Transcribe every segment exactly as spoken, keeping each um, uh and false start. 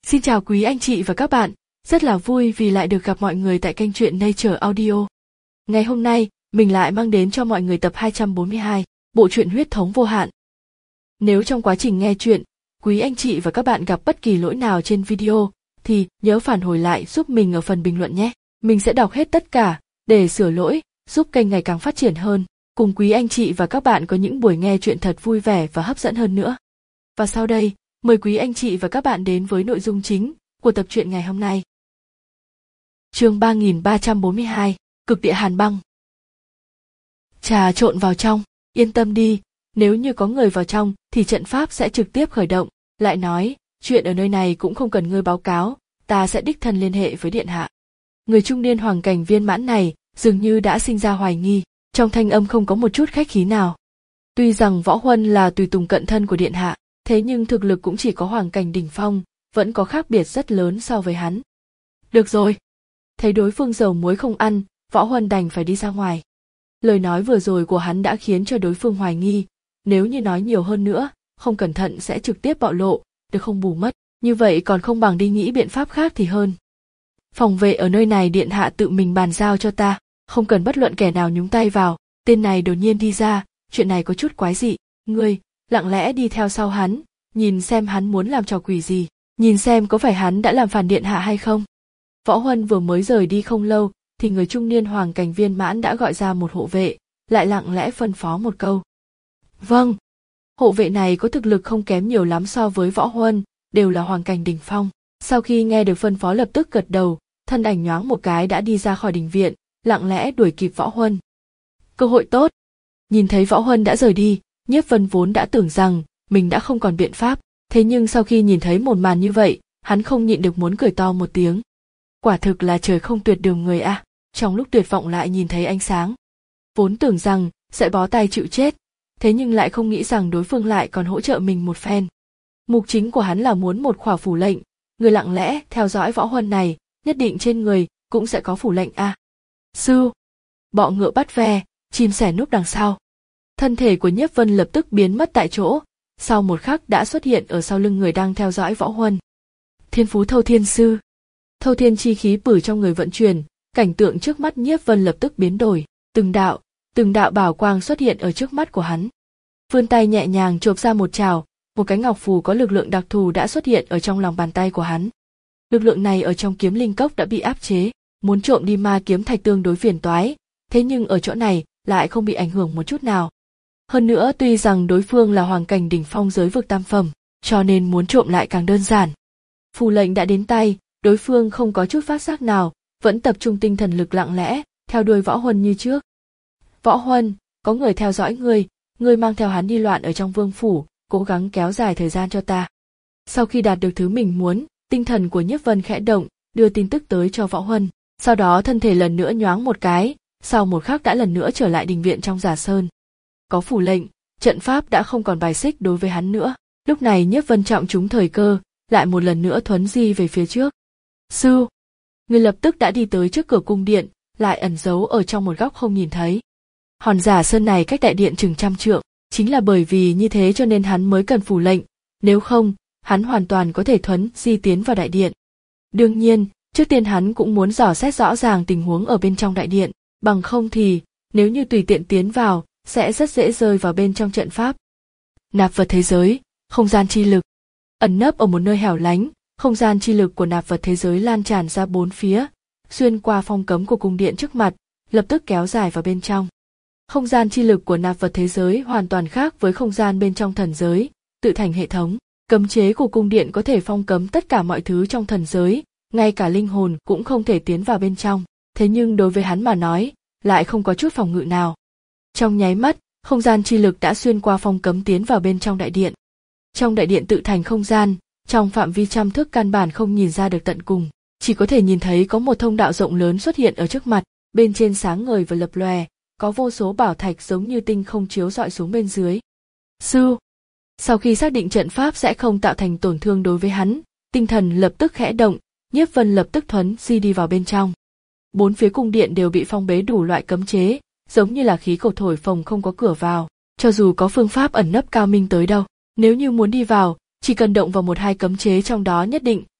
Xin chào quý anh chị và các bạn, rất là vui vì lại được gặp mọi người tại kênh truyện Nature Audio. Ngày hôm nay, mình lại mang đến cho mọi người tập hai trăm bốn mươi hai, bộ truyện Huyết thống vô hạn. Nếu trong quá trình nghe truyện, quý anh chị và các bạn gặp bất kỳ lỗi nào trên video, thì nhớ phản hồi lại giúp mình ở phần bình luận nhé. Mình sẽ đọc hết tất cả, để sửa lỗi, giúp kênh ngày càng phát triển hơn, cùng quý anh chị và các bạn có những buổi nghe truyện thật vui vẻ và hấp dẫn hơn nữa. Và sau đây, mời quý anh chị và các bạn đến với nội dung chính của tập truyện ngày hôm nay. Chương ba nghìn ba trăm bốn mươi hai, Cực địa hàn băng. Trà trộn vào trong, yên tâm đi, nếu như có người vào trong thì trận pháp sẽ trực tiếp khởi động, lại nói, chuyện ở nơi này cũng không cần ngươi báo cáo, ta sẽ đích thân liên hệ với điện hạ. Người trung niên hoàng cảnh viên mãn này dường như đã sinh ra hoài nghi, trong thanh âm không có một chút khách khí nào. Tuy rằng Võ Huân là tùy tùng cận thân của điện hạ, thế nhưng thực lực cũng chỉ có hoàng cảnh đỉnh phong, vẫn có khác biệt rất lớn so với hắn. Được rồi. Thấy đối phương dầu muối không ăn, Võ Huân đành phải đi ra ngoài. Lời nói vừa rồi của hắn đã khiến cho đối phương hoài nghi, nếu như nói nhiều hơn nữa, không cẩn thận sẽ trực tiếp bạo lộ, được không bù mất, như vậy còn không bằng đi nghĩ biện pháp khác thì hơn. Phòng vệ ở nơi này điện hạ tự mình bàn giao cho ta, không cần bất luận kẻ nào nhúng tay vào. Tên này đột nhiên đi ra, chuyện này có chút quái dị, ngươi lặng lẽ đi theo sau hắn, nhìn xem hắn muốn làm trò quỷ gì, nhìn xem có phải hắn đã làm phản điện hạ hay không. Võ Huân vừa mới rời đi không lâu, thì người trung niên hoàng cảnh viên mãn đã gọi ra một hộ vệ, lại lặng lẽ phân phó một câu. Vâng. Hộ vệ này có thực lực không kém nhiều lắm so với Võ Huân, đều là hoàng cảnh đỉnh phong. Sau khi nghe được phân phó lập tức gật đầu, thân ảnh nhoáng một cái đã đi ra khỏi đình viện, lặng lẽ đuổi kịp Võ Huân. Cơ hội tốt. Nhìn thấy Võ Huân đã rời đi, Nhiếp Vân vốn đã tưởng rằng mình đã không còn biện pháp, thế nhưng sau khi nhìn thấy một màn như vậy, hắn không nhịn được muốn cười to một tiếng. Quả thực là trời không tuyệt đường người a. À. Trong lúc tuyệt vọng lại nhìn thấy ánh sáng. Vốn tưởng rằng sẽ bó tay chịu chết, thế nhưng lại không nghĩ rằng đối phương lại còn hỗ trợ mình một phen. Mục chính của hắn là muốn một khỏa phủ lệnh, người lặng lẽ theo dõi Võ Huân này, nhất định trên người cũng sẽ có phủ lệnh a. À. Sư, bọ ngựa bắt ve, chim sẻ núp đằng sau. Thân thể của Nhiếp Vân lập tức biến mất tại chỗ, sau một khắc đã xuất hiện ở sau lưng người đang theo dõi Võ Huân. Thiên phú Thâu Thiên Sư. Thâu Thiên chi khí bử trong người vận chuyển, cảnh tượng trước mắt Nhiếp Vân lập tức biến đổi, từng đạo, từng đạo bảo quang xuất hiện ở trước mắt của hắn. Vươn tay nhẹ nhàng chộp ra một trào, một cái ngọc phù có lực lượng đặc thù đã xuất hiện ở trong lòng bàn tay của hắn. Lực lượng này ở trong kiếm linh cốc đã bị áp chế, muốn trộm đi ma kiếm thạch tương đối phiền toái, thế nhưng ở chỗ này lại không bị ảnh hưởng một chút nào. Hơn nữa tuy rằng đối phương là hoàng cảnh đỉnh phong giới vực tam phẩm, cho nên muốn trộm lại càng đơn giản. Phù lệnh đã đến tay, đối phương không có chút phát giác nào, vẫn tập trung tinh thần lực lặng lẽ, theo đuôi Võ Huân như trước. Võ Huân, có người theo dõi ngươi, ngươi mang theo hắn đi loạn ở trong vương phủ, cố gắng kéo dài thời gian cho ta. Sau khi đạt được thứ mình muốn, tinh thần của Nhiếp Vân khẽ động, đưa tin tức tới cho Võ Huân, sau đó thân thể lần nữa nhoáng một cái, sau một khắc đã lần nữa trở lại đình viện trong Giả Sơn. Có phủ lệnh, trận pháp đã không còn bài xích đối với hắn nữa. Lúc này Nhiếp Vân trọng trúng thời cơ, lại một lần nữa thuấn di về phía trước. Sư, người lập tức đã đi tới trước cửa cung điện, lại ẩn giấu ở trong một góc không nhìn thấy. Hòn Giả Sơn này cách đại điện chừng trăm trượng, chính là bởi vì như thế cho nên hắn mới cần phủ lệnh, nếu không, hắn hoàn toàn có thể thuấn di tiến vào đại điện. Đương nhiên, trước tiên hắn cũng muốn dò xét rõ ràng tình huống ở bên trong đại điện, bằng không thì, nếu như tùy tiện tiến vào, sẽ rất dễ rơi vào bên trong trận pháp. Nạp vật thế giới, không gian chi lực. Ẩn nấp ở một nơi hẻo lánh, không gian chi lực của nạp vật thế giới lan tràn ra bốn phía, xuyên qua phong cấm của cung điện trước mặt, lập tức kéo dài vào bên trong. Không gian chi lực của nạp vật thế giới hoàn toàn khác với không gian bên trong thần giới, tự thành hệ thống. Cấm chế của cung điện có thể phong cấm tất cả mọi thứ trong thần giới, ngay cả linh hồn cũng không thể tiến vào bên trong. Thế nhưng đối với hắn mà nói, lại không có chút phòng ngự nào. Trong nháy mắt, không gian chi lực đã xuyên qua phong cấm tiến vào bên trong đại điện. Trong đại điện tự thành không gian, trong phạm vi trăm thước căn bản không nhìn ra được tận cùng, chỉ có thể nhìn thấy có một thông đạo rộng lớn xuất hiện ở trước mặt, bên trên sáng ngời và lập lòe, có vô số bảo thạch giống như tinh không chiếu rọi xuống bên dưới. Sư, sau khi xác định trận pháp sẽ không tạo thành tổn thương đối với hắn, tinh thần lập tức khẽ động, Nhiếp Vân lập tức thuấn di đi vào bên trong. Bốn phía cung điện đều bị phong bế đủ loại cấm chế, giống như là khí cầu thổi phồng không có cửa vào, cho dù có phương pháp ẩn nấp cao minh tới đâu, nếu như muốn đi vào, chỉ cần động vào một hai cấm chế trong đó nhất định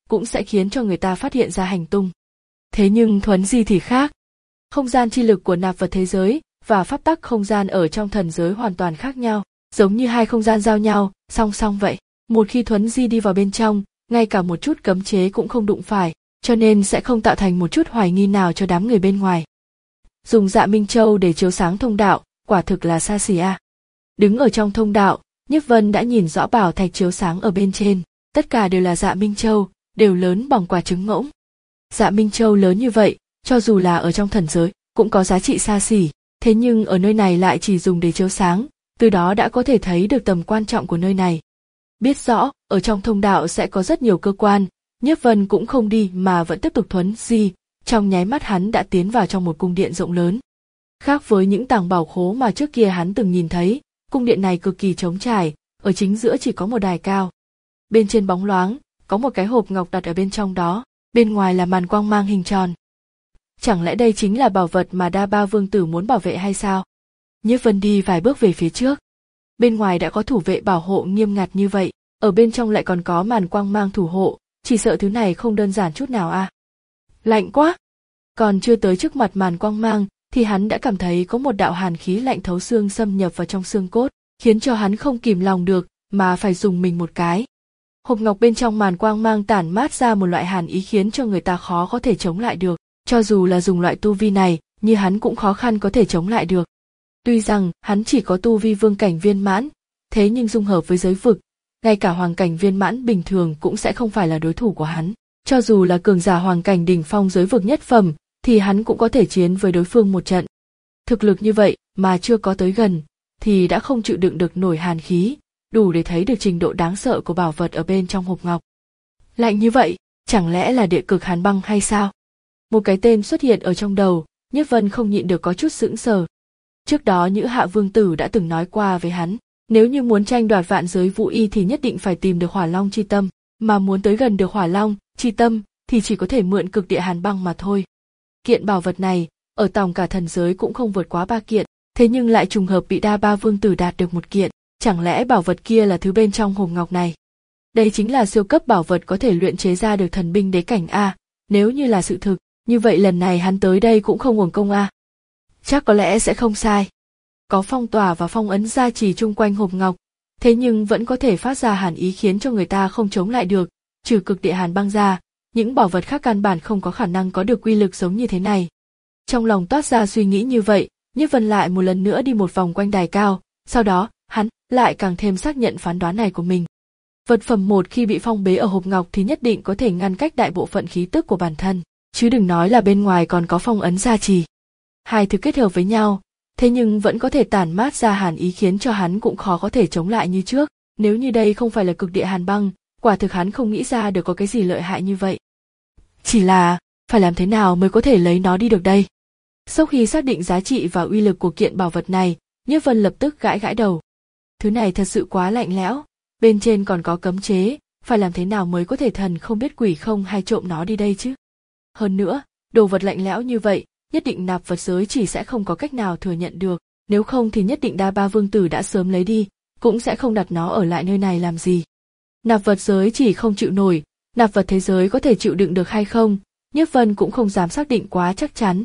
cũng sẽ khiến cho người ta phát hiện ra hành tung. Thế nhưng thuấn di thì khác. Không gian chi lực của nạp vật thế giới và pháp tắc không gian ở trong thần giới hoàn toàn khác nhau, giống như hai không gian giao nhau, song song vậy. Một khi thuấn di đi vào bên trong, ngay cả một chút cấm chế cũng không đụng phải, cho nên sẽ không tạo thành một chút hoài nghi nào cho đám người bên ngoài. Dùng Dạ Minh Châu để chiếu sáng thông đạo, quả thực là xa xỉ a. Đứng ở trong thông đạo, Nhiếp Vân đã nhìn rõ bảo thạch chiếu sáng ở bên trên, tất cả đều là Dạ Minh Châu, đều lớn bằng quả trứng ngỗng. Dạ Minh Châu lớn như vậy, cho dù là ở trong thần giới, cũng có giá trị xa xỉ, thế nhưng ở nơi này lại chỉ dùng để chiếu sáng, từ đó đã có thể thấy được tầm quan trọng của nơi này. Biết rõ, ở trong thông đạo sẽ có rất nhiều cơ quan, Nhiếp Vân cũng không đi mà vẫn tiếp tục thuấn di, trong nháy mắt hắn đã tiến vào trong một cung điện rộng lớn. Khác với những tàng bảo khố mà trước kia hắn từng nhìn thấy, cung điện này cực kỳ trống trải, ở chính giữa chỉ có một đài cao. Bên trên bóng loáng, có một cái hộp ngọc đặt ở bên trong đó, bên ngoài là màn quang mang hình tròn. Chẳng lẽ đây chính là bảo vật mà Đa Ba Vương Tử muốn bảo vệ hay sao? Nhiếp Vân đi vài bước về phía trước. Bên ngoài đã có thủ vệ bảo hộ nghiêm ngặt như vậy, ở bên trong lại còn có màn quang mang thủ hộ, chỉ sợ thứ này không đơn giản chút nào à. Lạnh quá! Còn chưa tới trước mặt màn quang mang, thì hắn đã cảm thấy có một đạo hàn khí lạnh thấu xương xâm nhập vào trong xương cốt, khiến cho hắn không kìm lòng được, mà phải dùng mình một cái. Hộp ngọc bên trong màn quang mang tản mát ra một loại hàn ý khiến cho người ta khó có thể chống lại được, cho dù là dùng loại tu vi này, như hắn cũng khó khăn có thể chống lại được. Tuy rằng hắn chỉ có tu vi vương cảnh viên mãn, thế nhưng dung hợp với giới vực, ngay cả hoàng cảnh viên mãn bình thường cũng sẽ không phải là đối thủ của hắn. Cho dù là cường giả hoàng cảnh đỉnh phong giới vực nhất phẩm, thì hắn cũng có thể chiến với đối phương một trận. Thực lực như vậy mà chưa có tới gần, thì đã không chịu đựng được nổi hàn khí, đủ để thấy được trình độ đáng sợ của bảo vật ở bên trong hộp ngọc. Lạnh như vậy, chẳng lẽ là địa cực hàn băng hay sao? Một cái tên xuất hiện ở trong đầu, Nhiếp Vân không nhịn được có chút sững sờ. Trước đó Nhữ Hạ Vương Tử đã từng nói qua với hắn, nếu như muốn tranh đoạt vạn giới vũ y thì nhất định phải tìm được Hỏa Long chi tâm, mà muốn tới gần được Hỏa Long chi tâm thì chỉ có thể mượn cực địa hàn băng mà thôi. Kiện bảo vật này, ở tổng cả thần giới cũng không vượt quá ba kiện, thế nhưng lại trùng hợp bị Đa Ba Vương Tử đạt được một kiện, chẳng lẽ bảo vật kia là thứ bên trong hộp ngọc này? Đây chính là siêu cấp bảo vật có thể luyện chế ra được thần binh đế cảnh a, nếu như là sự thực, như vậy lần này hắn tới đây cũng không uổng công a. Chắc có lẽ sẽ không sai. Có phong tỏa và phong ấn gia trì chung quanh hộp ngọc, thế nhưng vẫn có thể phát ra hàn ý khiến cho người ta không chống lại được, trừ cực địa hàn băng ra, những bảo vật khác căn bản không có khả năng có được quy lực giống như thế này. Trong lòng toát ra suy nghĩ như vậy, Nhiếp Vân lại một lần nữa đi một vòng quanh đài cao, sau đó, hắn lại càng thêm xác nhận phán đoán này của mình. Vật phẩm một khi bị phong bế ở hộp ngọc thì nhất định có thể ngăn cách đại bộ phận khí tức của bản thân, chứ đừng nói là bên ngoài còn có phong ấn gia trì. Hai thứ kết hợp với nhau, thế nhưng vẫn có thể tản mát ra hàn ý khiến cho hắn cũng khó có thể chống lại như trước. Nếu như đây không phải là cực địa hàn băng, quả thực hắn không nghĩ ra được có cái gì lợi hại như vậy. Chỉ là, phải làm thế nào mới có thể lấy nó đi được đây? Sau khi xác định giá trị và uy lực của kiện bảo vật này, Nhiếp Vân lập tức gãi gãi đầu. Thứ này thật sự quá lạnh lẽo, bên trên còn có cấm chế, phải làm thế nào mới có thể thần không biết quỷ không hay trộm nó đi đây chứ? Hơn nữa, đồ vật lạnh lẽo như vậy, nhất định nạp vật giới chỉ sẽ không có cách nào thừa nhận được, nếu không thì nhất định Đa Ba Vương Tử đã sớm lấy đi, cũng sẽ không đặt nó ở lại nơi này làm gì. Nạp vật giới chỉ không chịu nổi, nạp vật thế giới có thể chịu đựng được hay không, Nhiếp Vân cũng không dám xác định quá chắc chắn.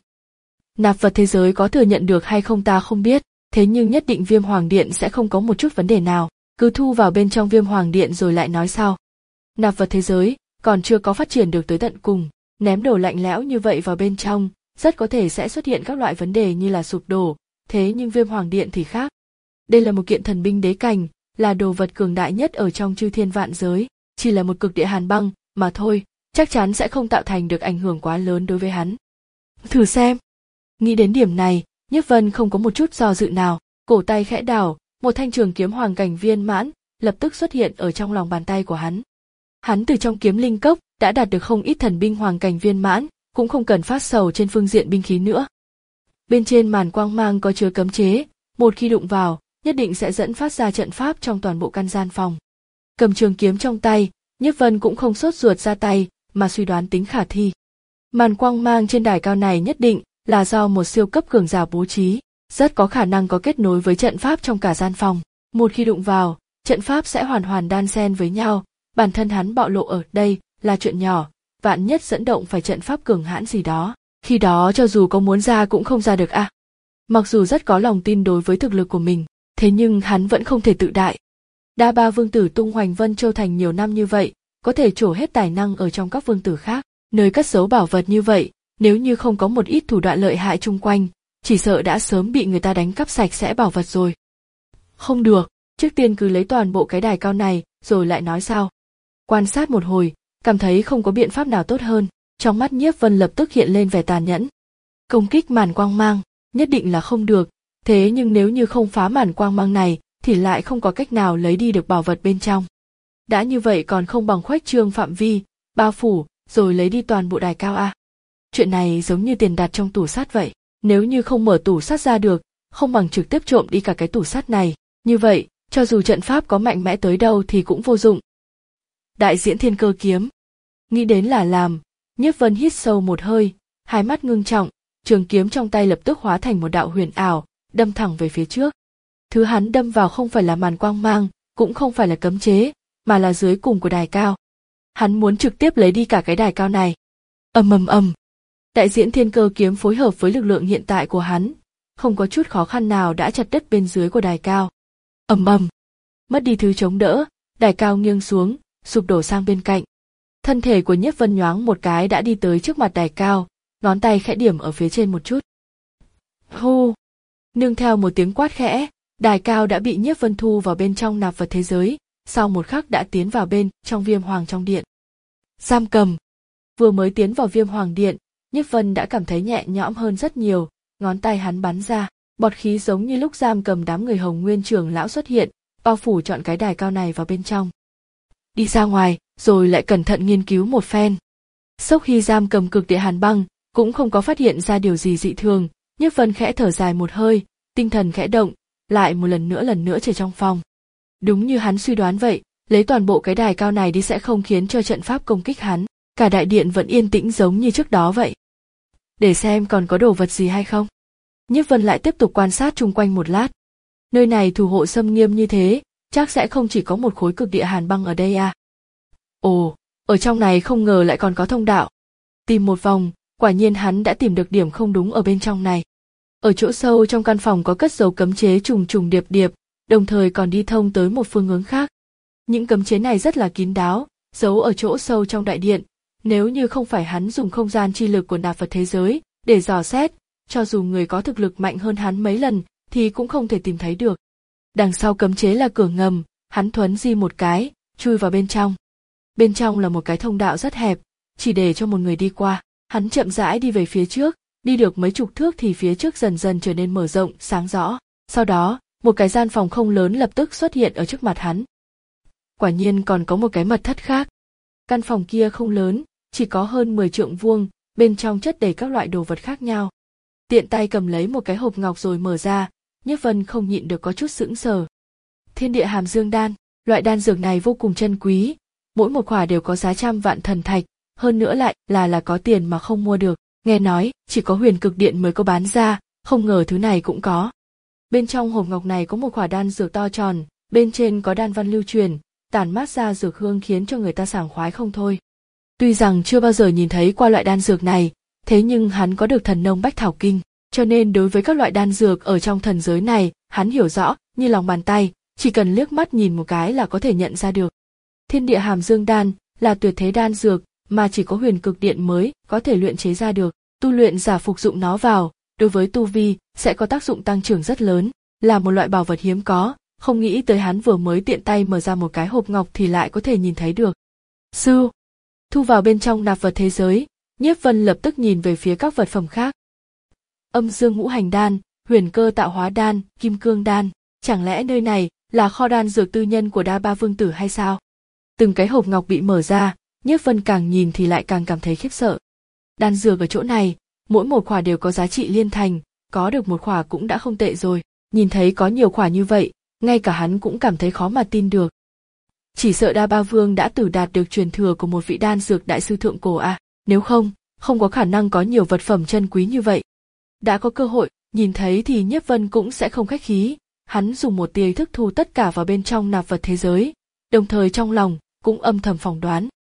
Nạp vật thế giới có thừa nhận được hay không ta không biết, thế nhưng nhất định Viêm Hoàng Điện sẽ không có một chút vấn đề nào, cứ thu vào bên trong Viêm Hoàng Điện rồi lại nói sau. Nạp vật thế giới còn chưa có phát triển được tới tận cùng, ném đồ lạnh lẽo như vậy vào bên trong, rất có thể sẽ xuất hiện các loại vấn đề như là sụp đổ, thế nhưng Viêm Hoàng Điện thì khác. Đây là một kiện thần binh đế cảnh, là đồ vật cường đại nhất ở trong chư thiên vạn giới, chỉ là một cực địa hàn băng mà thôi, chắc chắn sẽ không tạo thành được ảnh hưởng quá lớn đối với hắn. Thử xem. Nghĩ đến điểm này, Nhiếp Vân không có một chút do dự nào, cổ tay khẽ đảo, một thanh trường kiếm hoàng cảnh viên mãn lập tức xuất hiện ở trong lòng bàn tay của hắn. Hắn từ trong kiếm linh cốc đã đạt được không ít thần binh hoàng cảnh viên mãn, cũng không cần phát sầu trên phương diện binh khí nữa. Bên trên màn quang mang có chứa cấm chế, một khi đụng vào, nhất định sẽ dẫn phát ra trận pháp trong toàn bộ căn gian phòng. Cầm trường kiếm trong tay, Nhiếp Vân cũng không sốt ruột ra tay, mà suy đoán tính khả thi. Màn quang mang trên đài cao này nhất định là do một siêu cấp cường giả bố trí, rất có khả năng có kết nối với trận pháp trong cả gian phòng. Một khi đụng vào, trận pháp sẽ hoàn hoàn đan xen với nhau, bản thân hắn bạo lộ ở đây là chuyện nhỏ, vạn nhất dẫn động phải trận pháp cường hãn gì đó, khi đó cho dù có muốn ra cũng không ra được à. Mặc dù rất có lòng tin đối với thực lực của mình, thế nhưng hắn vẫn không thể tự đại. Đa Ba vương tử tung hoành Vân Châu thành nhiều năm như vậy, có thể trổ hết tài năng ở trong các vương tử khác, nơi cất giấu bảo vật như vậy, nếu như không có một ít thủ đoạn lợi hại chung quanh, chỉ sợ đã sớm bị người ta đánh cắp sạch sẽ bảo vật rồi. Không được, trước tiên cứ lấy toàn bộ cái đài cao này, rồi lại nói sao. Quan sát một hồi, cảm thấy không có biện pháp nào tốt hơn, trong mắt Nhiếp Vân lập tức hiện lên vẻ tàn nhẫn. Công kích màn quang mang, nhất định là không được, thế nhưng nếu như không phá màn quang mang này, thì lại không có cách nào lấy đi được bảo vật bên trong. Đã như vậy còn không bằng khuếch trương phạm vi, bao phủ, rồi lấy đi toàn bộ đài cao a. Chuyện này giống như tiền đặt trong tủ sắt vậy, nếu như không mở tủ sắt ra được, không bằng trực tiếp trộm đi cả cái tủ sắt này, như vậy, cho dù trận pháp có mạnh mẽ tới đâu thì cũng vô dụng. Đại diễn thiên cơ kiếm. Nghĩ đến là làm, Nhiếp Vân hít sâu một hơi, hai mắt ngưng trọng, trường kiếm trong tay lập tức hóa thành một đạo huyền ảo, đâm thẳng về phía trước. Thứ hắn đâm vào không phải là màn quang mang, cũng không phải là cấm chế, mà là dưới cùng của đài cao. Hắn muốn trực tiếp lấy đi cả cái đài cao này. Ầm ầm ầm. Đại diễn thiên cơ kiếm phối hợp với lực lượng hiện tại của hắn, không có chút khó khăn nào đã chặt đứt bên dưới của đài cao. Ầm ầm. Mất đi thứ chống đỡ, đài cao nghiêng xuống, sụp đổ sang bên cạnh. Thân thể của Nhiếp Vân nhoáng một cái đã đi tới trước mặt đài cao, ngón tay khẽ điểm ở phía trên một chút. Hô! Nương theo một tiếng quát khẽ, đài cao đã bị Nhiếp Vân thu vào bên trong nạp vật thế giới, sau một khắc đã tiến vào bên trong Viêm Hoàng trong điện. Giam cầm. Vừa mới tiến vào Viêm Hoàng điện, Nhiếp Vân đã cảm thấy nhẹ nhõm hơn rất nhiều, ngón tay hắn bắn ra, bọt khí giống như lúc giam cầm đám người Hồng Nguyên trưởng lão xuất hiện, bao phủ trọn cái đài cao này vào bên trong. Đi ra ngoài, rồi lại cẩn thận nghiên cứu một phen. Sốc khi giam cầm cực địa hàn băng, cũng không có phát hiện ra điều gì dị thường, Nhiếp Vân khẽ thở dài một hơi, tinh thần khẽ động, lại một lần nữa lần nữa trở trong phòng. Đúng như hắn suy đoán vậy, lấy toàn bộ cái đài cao này đi sẽ không khiến cho trận pháp công kích hắn, cả đại điện vẫn yên tĩnh giống như trước đó vậy. Để xem còn có đồ vật gì hay không. Nhiếp Vân lại tiếp tục quan sát chung quanh một lát. Nơi này thủ hộ xâm nghiêm như thế, chắc sẽ không chỉ có một khối cực địa hàn băng ở đây à. Ồ, ở trong này không ngờ lại còn có thông đạo. Tìm một vòng, quả nhiên hắn đã tìm được điểm không đúng ở bên trong này. Ở chỗ sâu trong căn phòng có cất dấu cấm chế trùng trùng điệp điệp, đồng thời còn đi thông tới một phương hướng khác. Những cấm chế này rất là kín đáo, giấu ở chỗ sâu trong đại điện, nếu như không phải hắn dùng không gian chi lực của nạp vật thế giới để dò xét, cho dù người có thực lực mạnh hơn hắn mấy lần thì cũng không thể tìm thấy được. Đằng sau cấm chế là cửa ngầm, hắn thuấn di một cái, chui vào bên trong. Bên trong là một cái thông đạo rất hẹp, chỉ để cho một người đi qua. Hắn chậm rãi đi về phía trước, đi được mấy chục thước thì phía trước dần dần trở nên mở rộng, sáng rõ. Sau đó, một cái gian phòng không lớn lập tức xuất hiện ở trước mặt hắn. Quả nhiên còn có một cái mật thất khác. Căn phòng kia không lớn, chỉ có hơn mười trượng vuông, bên trong chất đầy các loại đồ vật khác nhau. Tiện tay cầm lấy một cái hộp ngọc rồi mở ra, Nhiếp Vân không nhịn được có chút sững sờ. Thiên địa hàm dương đan, loại đan dược này vô cùng chân quý, mỗi một quả đều có giá trăm vạn thần thạch, hơn nữa lại là là có tiền mà không mua được. Nghe nói chỉ có Huyền Cực Điện mới có bán ra, không ngờ thứ này cũng có. Bên trong hộp ngọc này có một quả đan dược to tròn, bên trên có đan văn lưu truyền, tản mát ra dược hương khiến cho người ta sảng khoái không thôi. Tuy rằng chưa bao giờ nhìn thấy qua loại đan dược này, thế nhưng hắn có được thần nông bách thảo kinh, cho nên đối với các loại đan dược ở trong thần giới này, hắn hiểu rõ như lòng bàn tay, chỉ cần liếc mắt nhìn một cái là có thể nhận ra được. Thiên địa hàm dương đan là tuyệt thế đan dược mà chỉ có Huyền Cực Điện mới có thể luyện chế ra được, tu luyện giả phục dụng nó vào, đối với tu vi sẽ có tác dụng tăng trưởng rất lớn, là một loại bảo vật hiếm có, không nghĩ tới hắn vừa mới tiện tay mở ra một cái hộp ngọc thì lại có thể nhìn thấy được. Sư, thu vào bên trong nạp vật thế giới, Nhiếp Vân lập tức nhìn về phía các vật phẩm khác. Âm dương ngũ hành đan, huyền cơ tạo hóa đan, kim cương đan, chẳng lẽ nơi này là kho đan dược tư nhân của Đa Ba vương tử hay sao? Từng cái hộp ngọc bị mở ra, Nhiếp Vân càng nhìn thì lại càng cảm thấy khiếp sợ. Đan dược ở chỗ này, mỗi một khỏa đều có giá trị liên thành, có được một khỏa cũng đã không tệ rồi. Nhìn thấy có nhiều khỏa như vậy, ngay cả hắn cũng cảm thấy khó mà tin được. Chỉ sợ Đa Ba Vương đã tử đạt được truyền thừa của một vị đan dược đại sư thượng cổ à, nếu không, không có khả năng có nhiều vật phẩm chân quý như vậy. Đã có cơ hội, nhìn thấy thì Nhiếp Vân cũng sẽ không khách khí, hắn dùng một tia thức thu tất cả vào bên trong nạp vật thế giới, đồng thời trong lòng cũng âm thầm phỏng đoán.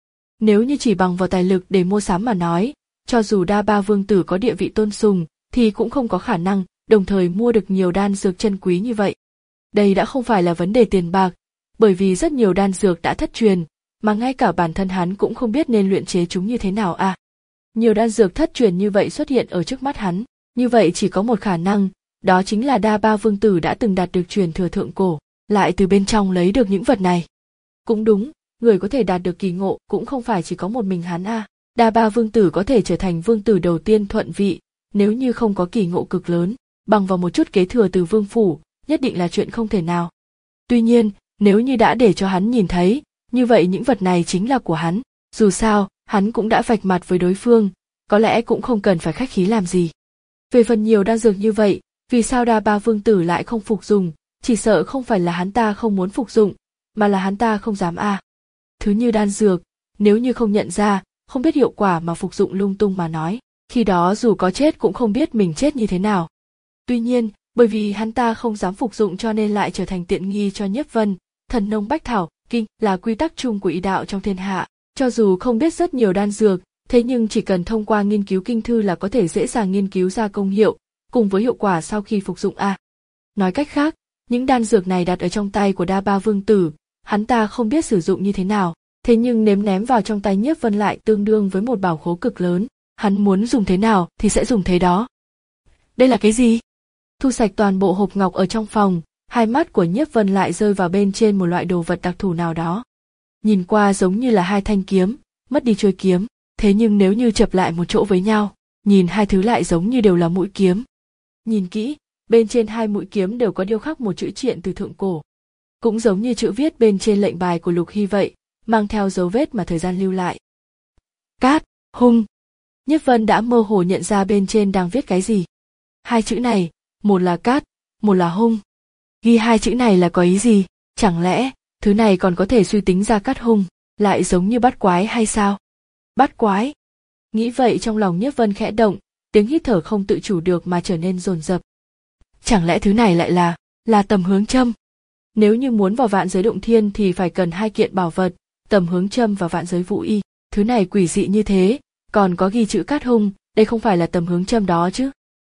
Nếu như chỉ bằng vào tài lực để mua sắm mà nói, cho dù Đa Ba Vương Tử có địa vị tôn sùng, thì cũng không có khả năng đồng thời mua được nhiều đan dược chân quý như vậy. Đây đã không phải là vấn đề tiền bạc, bởi vì rất nhiều đan dược đã thất truyền, mà ngay cả bản thân hắn cũng không biết nên luyện chế chúng như thế nào à. Nhiều đan dược thất truyền như vậy xuất hiện ở trước mắt hắn, như vậy chỉ có một khả năng, đó chính là Đa Ba Vương Tử đã từng đạt được truyền thừa thượng cổ, lại từ bên trong lấy được những vật này. Cũng đúng, người có thể đạt được kỳ ngộ cũng không phải chỉ có một mình hắn à. Đa Ba Vương Tử có thể trở thành vương tử đầu tiên thuận vị, nếu như không có kỳ ngộ cực lớn, bằng vào một chút kế thừa từ vương phủ, nhất định là chuyện không thể nào. Tuy nhiên, nếu như đã để cho hắn nhìn thấy, như vậy những vật này chính là của hắn, dù sao, hắn cũng đã vạch mặt với đối phương, có lẽ cũng không cần phải khách khí làm gì. Về phần nhiều đan dược như vậy, vì sao Đa Ba Vương Tử lại không phục dùng, chỉ sợ không phải là hắn ta không muốn phục dụng, mà là hắn ta không dám à. Thứ như đan dược, nếu như không nhận ra, không biết hiệu quả mà phục dụng lung tung mà nói, khi đó dù có chết cũng không biết mình chết như thế nào. Tuy nhiên, bởi vì hắn ta không dám phục dụng cho nên lại trở thành tiện nghi cho Nhiếp Vân, thần nông bách thảo, kinh là quy tắc chung của y đạo trong thiên hạ, cho dù không biết rất nhiều đan dược, thế nhưng chỉ cần thông qua nghiên cứu kinh thư là có thể dễ dàng nghiên cứu ra công hiệu, cùng với hiệu quả sau khi phục dụng a. Nói cách khác, những đan dược này đặt ở trong tay của Đa Ba Vương Tử, hắn ta không biết sử dụng như thế nào, thế nhưng ném ném vào trong tay Nhiếp Vân lại tương đương với một bảo khố cực lớn, hắn muốn dùng thế nào thì sẽ dùng thế đó. Đây là cái gì? Thu sạch toàn bộ hộp ngọc ở trong phòng, hai mắt của Nhiếp Vân lại rơi vào bên trên một loại đồ vật đặc thù nào đó. Nhìn qua giống như là hai thanh kiếm, mất đi chuôi kiếm, thế nhưng nếu như chập lại một chỗ với nhau, nhìn hai thứ lại giống như đều là mũi kiếm. Nhìn kỹ, bên trên hai mũi kiếm đều có điêu khắc một chữ triện từ thượng cổ. Cũng giống như chữ viết bên trên lệnh bài của Lục Hy vậy, mang theo dấu vết mà thời gian lưu lại. Cát, hung. Nhiếp Vân đã mơ hồ nhận ra bên trên đang viết cái gì. Hai chữ này, một là cát, một là hung. Ghi hai chữ này là có ý gì? Chẳng lẽ, thứ này còn có thể suy tính ra cát hung, lại giống như bắt quái hay sao? Bắt quái? Nghĩ vậy trong lòng Nhiếp Vân khẽ động, tiếng hít thở không tự chủ được mà trở nên dồn dập. Chẳng lẽ thứ này lại là, là tầm hướng châm? Nếu như muốn vào vạn giới động thiên thì phải cần hai kiện bảo vật, tầm hướng châm và vạn giới vũ y. Thứ này quỷ dị như thế, còn có ghi chữ cát hung, đây không phải là tầm hướng châm đó chứ?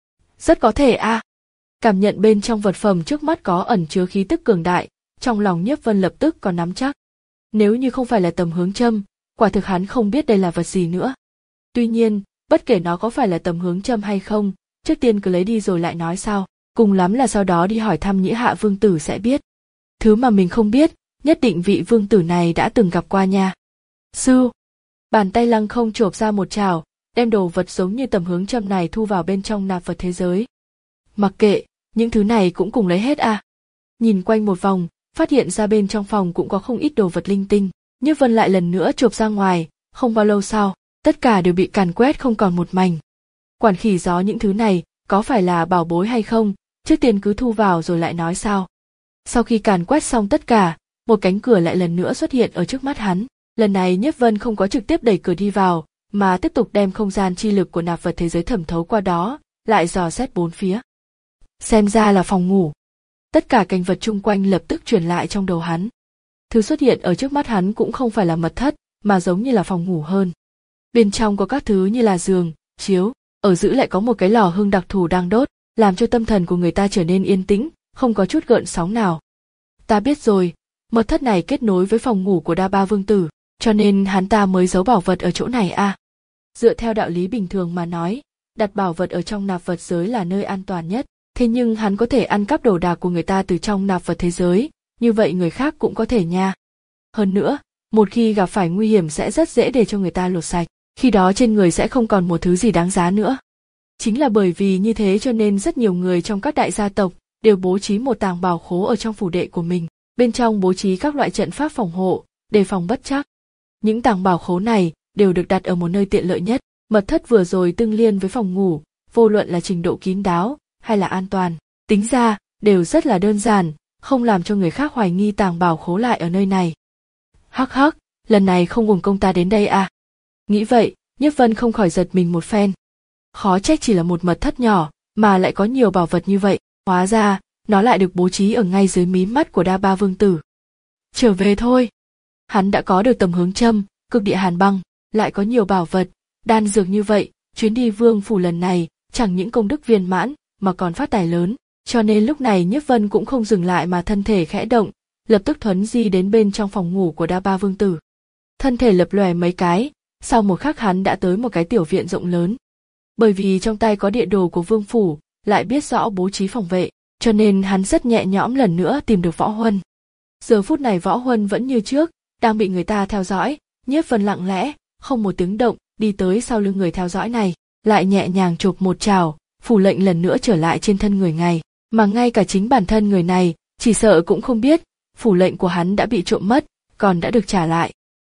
Rất có thể a. À. Cảm nhận bên trong vật phẩm trước mắt có ẩn chứa khí tức cường đại, trong lòng Nhiếp Vân lập tức có nắm chắc. Nếu như không phải là tầm hướng châm, quả thực hắn không biết đây là vật gì nữa. Tuy nhiên, bất kể nó có phải là tầm hướng châm hay không, trước tiên cứ lấy đi rồi lại nói sao, cùng lắm là sau đó đi hỏi thăm Nhĩ Hạ Vương Tử sẽ biết. Thứ mà mình không biết, nhất định vị vương tử này đã từng gặp qua nha. Sư, bàn tay lăng không chộp ra một chảo, đem đồ vật giống như tầm hướng châm này thu vào bên trong nạp vật thế giới. Mặc kệ, những thứ này cũng cùng lấy hết à. Nhìn quanh một vòng, phát hiện ra bên trong phòng cũng có không ít đồ vật linh tinh, Nhiếp Vân lại lần nữa chộp ra ngoài, không bao lâu sau, tất cả đều bị càn quét không còn một mảnh. Quản khỉ gió những thứ này, có phải là bảo bối hay không, trước tiên cứ thu vào rồi lại nói sao. Sau khi càn quét xong tất cả, một cánh cửa lại lần nữa xuất hiện ở trước mắt hắn. Lần này Nhiếp Vân không có trực tiếp đẩy cửa đi vào, mà tiếp tục đem không gian chi lực của nạp vật thế giới thẩm thấu qua đó, lại dò xét bốn phía. Xem ra là phòng ngủ. Tất cả cảnh vật chung quanh lập tức truyền lại trong đầu hắn. Thứ xuất hiện ở trước mắt hắn cũng không phải là mật thất, mà giống như là phòng ngủ hơn. Bên trong có các thứ như là giường, chiếu, ở giữa lại có một cái lò hương đặc thù đang đốt, làm cho tâm thần của người ta trở nên yên tĩnh, không có chút gợn sóng nào. Ta biết rồi, mật thất này kết nối với phòng ngủ của Đa Ba Vương Tử, cho nên hắn ta mới giấu bảo vật ở chỗ này à. Dựa theo đạo lý bình thường mà nói, đặt bảo vật ở trong nạp vật giới là nơi an toàn nhất, thế nhưng hắn có thể ăn cắp đồ đạc của người ta từ trong nạp vật thế giới, như vậy người khác cũng có thể nha. Hơn nữa, một khi gặp phải nguy hiểm sẽ rất dễ để cho người ta lột sạch, khi đó trên người sẽ không còn một thứ gì đáng giá nữa. Chính là bởi vì như thế cho nên rất nhiều người trong các đại gia tộc đều bố trí một tàng bảo khố ở trong phủ đệ của mình, bên trong bố trí các loại trận pháp phòng hộ, đề phòng bất trắc. Những tàng bảo khố này đều được đặt ở một nơi tiện lợi nhất, mật thất vừa rồi tương liên với phòng ngủ, vô luận là trình độ kín đáo hay là an toàn, tính ra đều rất là đơn giản, không làm cho người khác hoài nghi tàng bảo khố lại ở nơi này. Hắc hắc, lần này không uổng công ta đến đây à? Nghĩ vậy, Nhiếp Vân không khỏi giật mình một phen. Khó trách chỉ là một mật thất nhỏ, mà lại có nhiều bảo vật như vậy, hóa ra, nó lại được bố trí ở ngay dưới mí mắt của Đa Ba Vương Tử. Trở về thôi. Hắn đã có được tầm hướng châm, cực địa hàn băng, lại có nhiều bảo vật, đan dược như vậy, chuyến đi vương phủ lần này chẳng những công đức viên mãn mà còn phát tài lớn, cho nên lúc này Nhiếp Vân cũng không dừng lại mà thân thể khẽ động, lập tức thuấn di đến bên trong phòng ngủ của Đa Ba Vương tử. Thân thể lập lòe mấy cái, sau một khắc hắn đã tới một cái tiểu viện rộng lớn. Bởi vì trong tay có địa đồ của vương phủ, lại biết rõ bố trí phòng vệ, cho nên hắn rất nhẹ nhõm lần nữa tìm được Võ Huân. Giờ phút này Võ Huân vẫn như trước, đang bị người ta theo dõi. Nhiếp Vân lặng lẽ, không một tiếng động, đi tới sau lưng người theo dõi này, lại nhẹ nhàng chộp một chảo, phủ lệnh lần nữa trở lại trên thân người này, mà ngay cả chính bản thân người này, chỉ sợ cũng không biết, phủ lệnh của hắn đã bị trộm mất, còn đã được trả lại.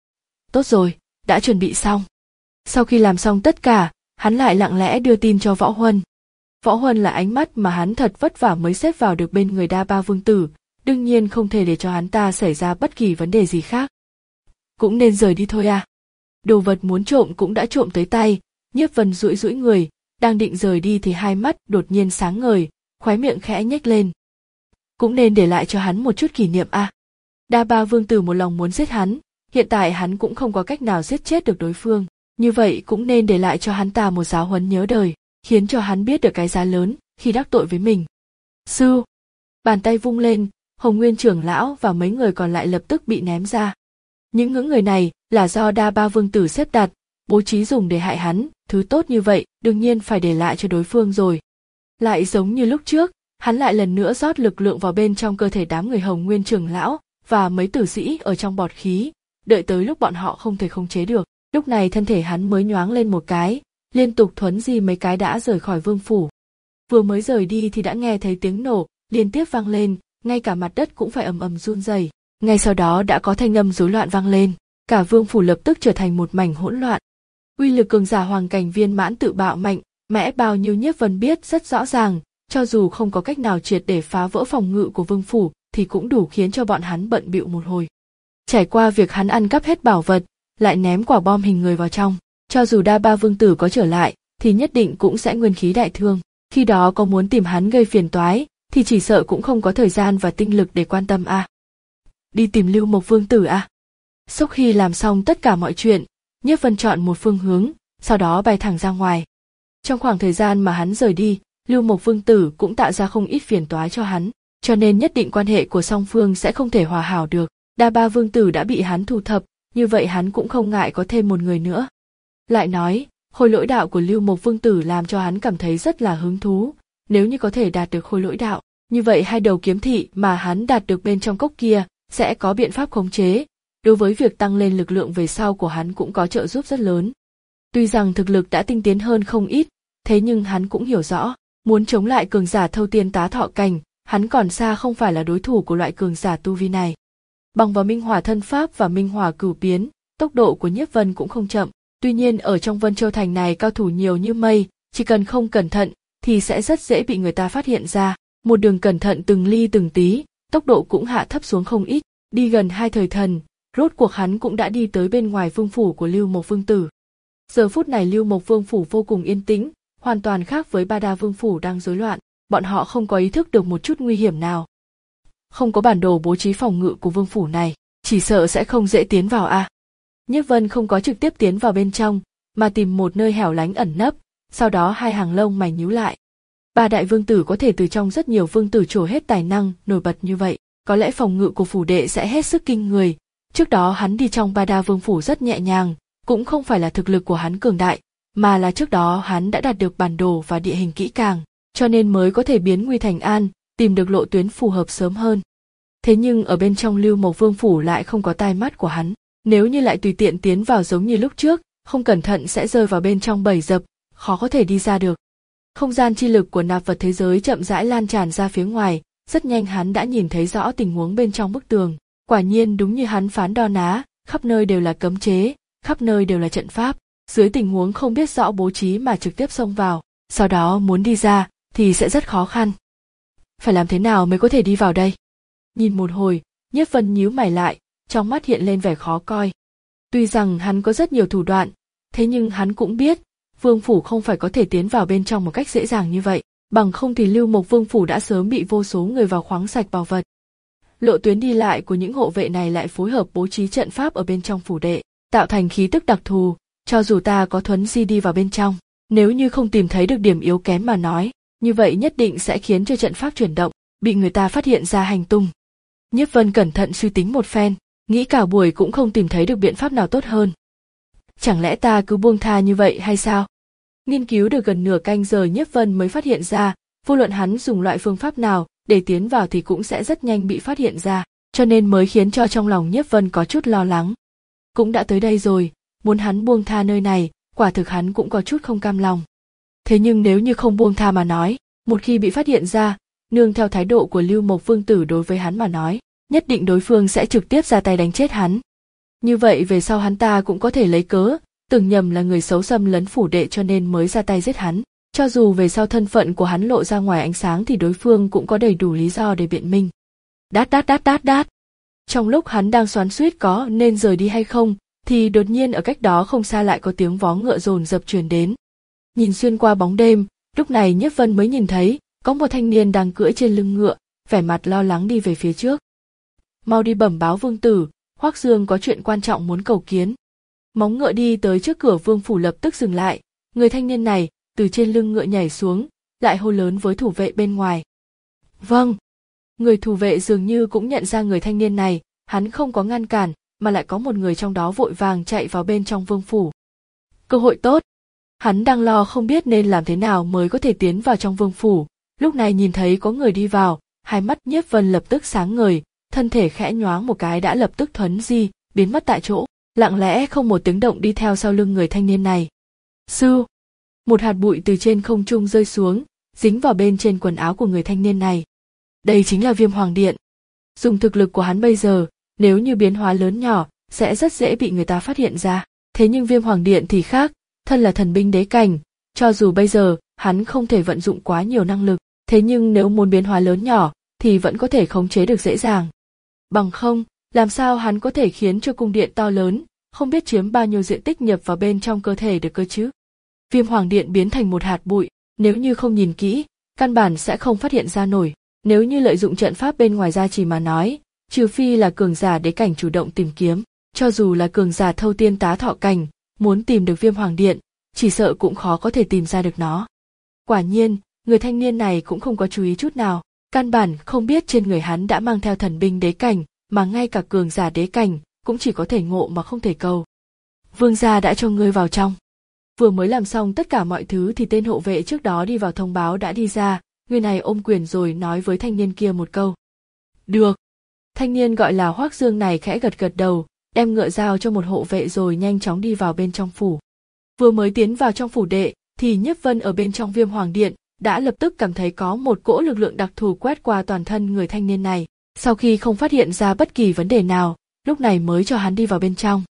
Tốt rồi, đã chuẩn bị xong. Sau khi làm xong tất cả, hắn lại lặng lẽ đưa tin cho Võ Huân. Võ Huân là ánh mắt mà hắn thật vất vả mới xếp vào được bên người Đa Ba Vương tử, đương nhiên không thể để cho hắn ta xảy ra bất kỳ vấn đề gì khác. Cũng nên rời đi thôi à. Đồ vật muốn trộm cũng đã trộm tới tay, Nhiếp Vân duỗi duỗi người, đang định rời đi thì hai mắt đột nhiên sáng ngời, khóe miệng khẽ nhếch lên. Cũng nên để lại cho hắn một chút kỷ niệm à. Đa Ba Vương tử một lòng muốn giết hắn, hiện tại hắn cũng không có cách nào giết chết được đối phương, như vậy cũng nên để lại cho hắn ta một giáo huấn nhớ đời, khiến cho hắn biết được cái giá lớn khi đắc tội với mình. Sư, bàn tay vung lên, Hồng Nguyên trưởng lão và mấy người còn lại lập tức bị ném ra. Những ngưỡng người này là do Đa Ba Vương tử xếp đặt, bố trí dùng để hại hắn, thứ tốt như vậy đương nhiên phải để lại cho đối phương rồi. Lại giống như lúc trước, hắn lại lần nữa rót lực lượng vào bên trong cơ thể đám người Hồng Nguyên trưởng lão và mấy tử sĩ ở trong bọt khí, đợi tới lúc bọn họ không thể khống chế được, lúc này thân thể hắn mới nhoáng lên một cái, liên tục thuấn di mấy cái đã rời khỏi vương phủ. Vừa mới rời đi thì đã nghe thấy tiếng nổ liên tiếp vang lên, ngay cả mặt đất cũng phải ầm ầm run rẩy. Ngay sau đó đã có thanh âm rối loạn vang lên, cả vương phủ lập tức trở thành một mảnh hỗn loạn. Uy lực cường giả hoàng cảnh viên mãn tự bạo mạnh mẽ bao nhiêu Nhiếp Vân biết rất rõ ràng, cho dù không có cách nào triệt để phá vỡ phòng ngự của vương phủ thì cũng đủ khiến cho bọn hắn bận bịu một hồi. Trải qua việc hắn ăn cắp hết bảo vật, lại ném quả bom hình người vào trong, cho dù Đa Ba Vương tử có trở lại thì nhất định cũng sẽ nguyên khí đại thương, khi đó có muốn tìm hắn gây phiền toái thì chỉ sợ cũng không có thời gian và tinh lực để quan tâm à. Đi tìm Lưu Mộc Vương tử à. Sau khi làm xong tất cả mọi chuyện, Nhiếp Vân chọn một phương hướng, sau đó bay thẳng ra ngoài. Trong khoảng thời gian mà hắn rời đi, Lưu Mộc Vương tử cũng tạo ra không ít phiền toái cho hắn, cho nên nhất định quan hệ của song phương sẽ không thể hòa hảo được. Đa Ba Vương tử đã bị hắn thu thập, như vậy hắn cũng không ngại có thêm một người nữa. Lại nói, khôi lỗi đạo của Lưu Mộc Vương tử làm cho hắn cảm thấy rất là hứng thú, nếu như có thể đạt được khôi lỗi đạo, như vậy hai đầu kiếm thị mà hắn đạt được bên trong cốc kia sẽ có biện pháp khống chế, đối với việc tăng lên lực lượng về sau của hắn cũng có trợ giúp rất lớn. Tuy rằng thực lực đã tinh tiến hơn không ít, thế nhưng hắn cũng hiểu rõ, muốn chống lại cường giả thâu tiên tá thọ cảnh, hắn còn xa không phải là đối thủ của loại cường giả tu vi này. Bằng vào Minh Hỏa thân pháp và Minh Hỏa cửu biến, tốc độ của Nhiếp Vân cũng không chậm, tuy nhiên ở trong Vân Châu thành này cao thủ nhiều như mây, chỉ cần không cẩn thận thì sẽ rất dễ bị người ta phát hiện ra, một đường cẩn thận từng ly từng tí, tốc độ cũng hạ thấp xuống không ít, đi gần hai thời thần, rốt cuộc hắn cũng đã đi tới bên ngoài vương phủ của Lưu Mộc Vương tử. Giờ phút này Lưu Mộc Vương phủ vô cùng yên tĩnh, hoàn toàn khác với Ba Đa Vương phủ đang rối loạn, bọn họ không có ý thức được một chút nguy hiểm nào. Không có bản đồ bố trí phòng ngự của vương phủ này, chỉ sợ sẽ không dễ tiến vào a. À. Nhiếp Vân không có trực tiếp tiến vào bên trong, mà tìm một nơi hẻo lánh ẩn nấp, sau đó hai hàng lông mày nhíu lại. Ba đại vương tử có thể từ trong rất nhiều vương tử trổ hết tài năng nổi bật như vậy, có lẽ phòng ngự của phủ đệ sẽ hết sức kinh người. Trước đó hắn đi trong Ba Đa Vương phủ rất nhẹ nhàng, cũng không phải là thực lực của hắn cường đại, mà là trước đó hắn đã đạt được bản đồ và địa hình kỹ càng, cho nên mới có thể biến nguy thành an, tìm được lộ tuyến phù hợp sớm hơn. Thế nhưng ở bên trong Lưu Mộc Vương phủ lại không có tai mắt của hắn, nếu như lại tùy tiện tiến vào giống như lúc trước, không cẩn thận sẽ rơi vào bên trong bẫy dập, khó có thể đi ra được. Không gian chi lực của nạp vật thế giới chậm rãi lan tràn ra phía ngoài, rất nhanh hắn đã nhìn thấy rõ tình huống bên trong bức tường. Quả nhiên đúng như hắn phán đoán ná, khắp nơi đều là cấm chế, khắp nơi đều là trận pháp, dưới tình huống không biết rõ bố trí mà trực tiếp xông vào, sau đó muốn đi ra thì sẽ rất khó khăn. Phải làm thế nào mới có thể đi vào đây? Nhìn một hồi, Nhiếp Vân nhíu mày lại, trong mắt hiện lên vẻ khó coi. Tuy rằng hắn có rất nhiều thủ đoạn, thế nhưng hắn cũng biết, vương phủ không phải có thể tiến vào bên trong một cách dễ dàng như vậy, bằng không thì Lưu Mộc Vương phủ đã sớm bị vô số người vào khoáng sạch bảo vật. Lộ tuyến đi lại của những hộ vệ này lại phối hợp bố trí trận pháp ở bên trong phủ đệ, tạo thành khí tức đặc thù, cho dù ta có thuấn di đi vào bên trong, nếu như không tìm thấy được điểm yếu kém mà nói, như vậy nhất định sẽ khiến cho trận pháp chuyển động, bị người ta phát hiện ra hành tung. Nhiếp Vân cẩn thận suy tính một phen, nghĩ cả buổi cũng không tìm thấy được biện pháp nào tốt hơn. Chẳng lẽ ta cứ buông tha như vậy hay sao? Nghiên cứu được gần nửa canh giờ Nhiếp Vân mới phát hiện ra, vô luận hắn dùng loại phương pháp nào để tiến vào thì cũng sẽ rất nhanh bị phát hiện ra, cho nên mới khiến cho trong lòng Nhiếp Vân có chút lo lắng. Cũng đã tới đây rồi, muốn hắn buông tha nơi này, quả thực hắn cũng có chút không cam lòng. Thế nhưng nếu như không buông tha mà nói, một khi bị phát hiện ra, nương theo thái độ của Lưu Mộc Vương tử đối với hắn mà nói, nhất định đối phương sẽ trực tiếp ra tay đánh chết hắn. Như vậy về sau hắn ta cũng có thể lấy cớ, tưởng nhầm là người xấu xâm lấn phủ đệ cho nên mới ra tay giết hắn. Cho dù về sau thân phận của hắn lộ ra ngoài ánh sáng thì đối phương cũng có đầy đủ lý do để biện minh. Đát đát đát đát đát. Trong lúc hắn đang xoắn xuýt có nên rời đi hay không, thì đột nhiên ở cách đó không xa lại có tiếng vó ngựa dồn dập truyền đến. Nhìn xuyên qua bóng đêm, lúc này Nhiếp Vân mới nhìn thấy, có một thanh niên đang cưỡi trên lưng ngựa, vẻ mặt lo lắng đi về phía trước. Mau đi bẩm báo vương tử, Hoắc Dương có chuyện quan trọng muốn cầu kiến. Móng ngựa đi tới trước cửa vương phủ lập tức dừng lại, người thanh niên này từ trên lưng ngựa nhảy xuống, lại hô lớn với thủ vệ bên ngoài. Vâng. Người thủ vệ dường như cũng nhận ra người thanh niên này, hắn không có ngăn cản, mà lại có một người trong đó vội vàng chạy vào bên trong vương phủ. Cơ hội tốt. Hắn đang lo không biết nên làm thế nào mới có thể tiến vào trong vương phủ, lúc này nhìn thấy có người đi vào, hai mắt Nhiếp Vân lập tức sáng ngời, thân thể khẽ nhoáng một cái đã lập tức thuấn di, biến mất tại chỗ, lặng lẽ không một tiếng động đi theo sau lưng người thanh niên này. Sư. Một hạt bụi từ trên không trung rơi xuống, dính vào bên trên quần áo của người thanh niên này. Đây chính là Viêm Hoàng Điện. Dùng thực lực của hắn bây giờ, nếu như biến hóa lớn nhỏ, sẽ rất dễ bị người ta phát hiện ra. Thế nhưng Viêm Hoàng Điện thì khác, thân là thần binh đế cảnh, cho dù bây giờ hắn không thể vận dụng quá nhiều năng lực, thế nhưng nếu muốn biến hóa lớn nhỏ, thì vẫn có thể khống chế được dễ dàng. Bằng không, làm sao hắn có thể khiến cho cung điện to lớn, không biết chiếm bao nhiêu diện tích nhập vào bên trong cơ thể được cơ chứ? Viêm Hoàng Điện biến thành một hạt bụi, nếu như không nhìn kỹ, căn bản sẽ không phát hiện ra nổi. Nếu như lợi dụng trận pháp bên ngoài ra chỉ mà nói, trừ phi là cường giả đế cảnh chủ động tìm kiếm, cho dù là cường giả thâu tiên tá thọ cảnh, muốn tìm được Viêm Hoàng Điện, chỉ sợ cũng khó có thể tìm ra được nó. Quả nhiên, người thanh niên này cũng không có chú ý chút nào, căn bản không biết trên người hắn đã mang theo thần binh đế cảnh, mà ngay cả cường giả đế cảnh cũng chỉ có thể ngộ mà không thể cầu. Vương gia đã cho ngươi vào trong. Vừa mới làm xong tất cả mọi thứ thì tên hộ vệ trước đó đi vào thông báo đã đi ra, người này ôm quyền rồi nói với thanh niên kia một câu. Được. Thanh niên gọi là Hoắc Dương này khẽ gật gật đầu, đem ngựa giao cho một hộ vệ rồi nhanh chóng đi vào bên trong phủ. Vừa mới tiến vào trong phủ đệ, thì Nhiếp Vân ở bên trong Viêm Hoàng Điện đã lập tức cảm thấy có một cỗ lực lượng đặc thù quét qua toàn thân người thanh niên này. Sau khi không phát hiện ra bất kỳ vấn đề nào, lúc này mới cho hắn đi vào bên trong.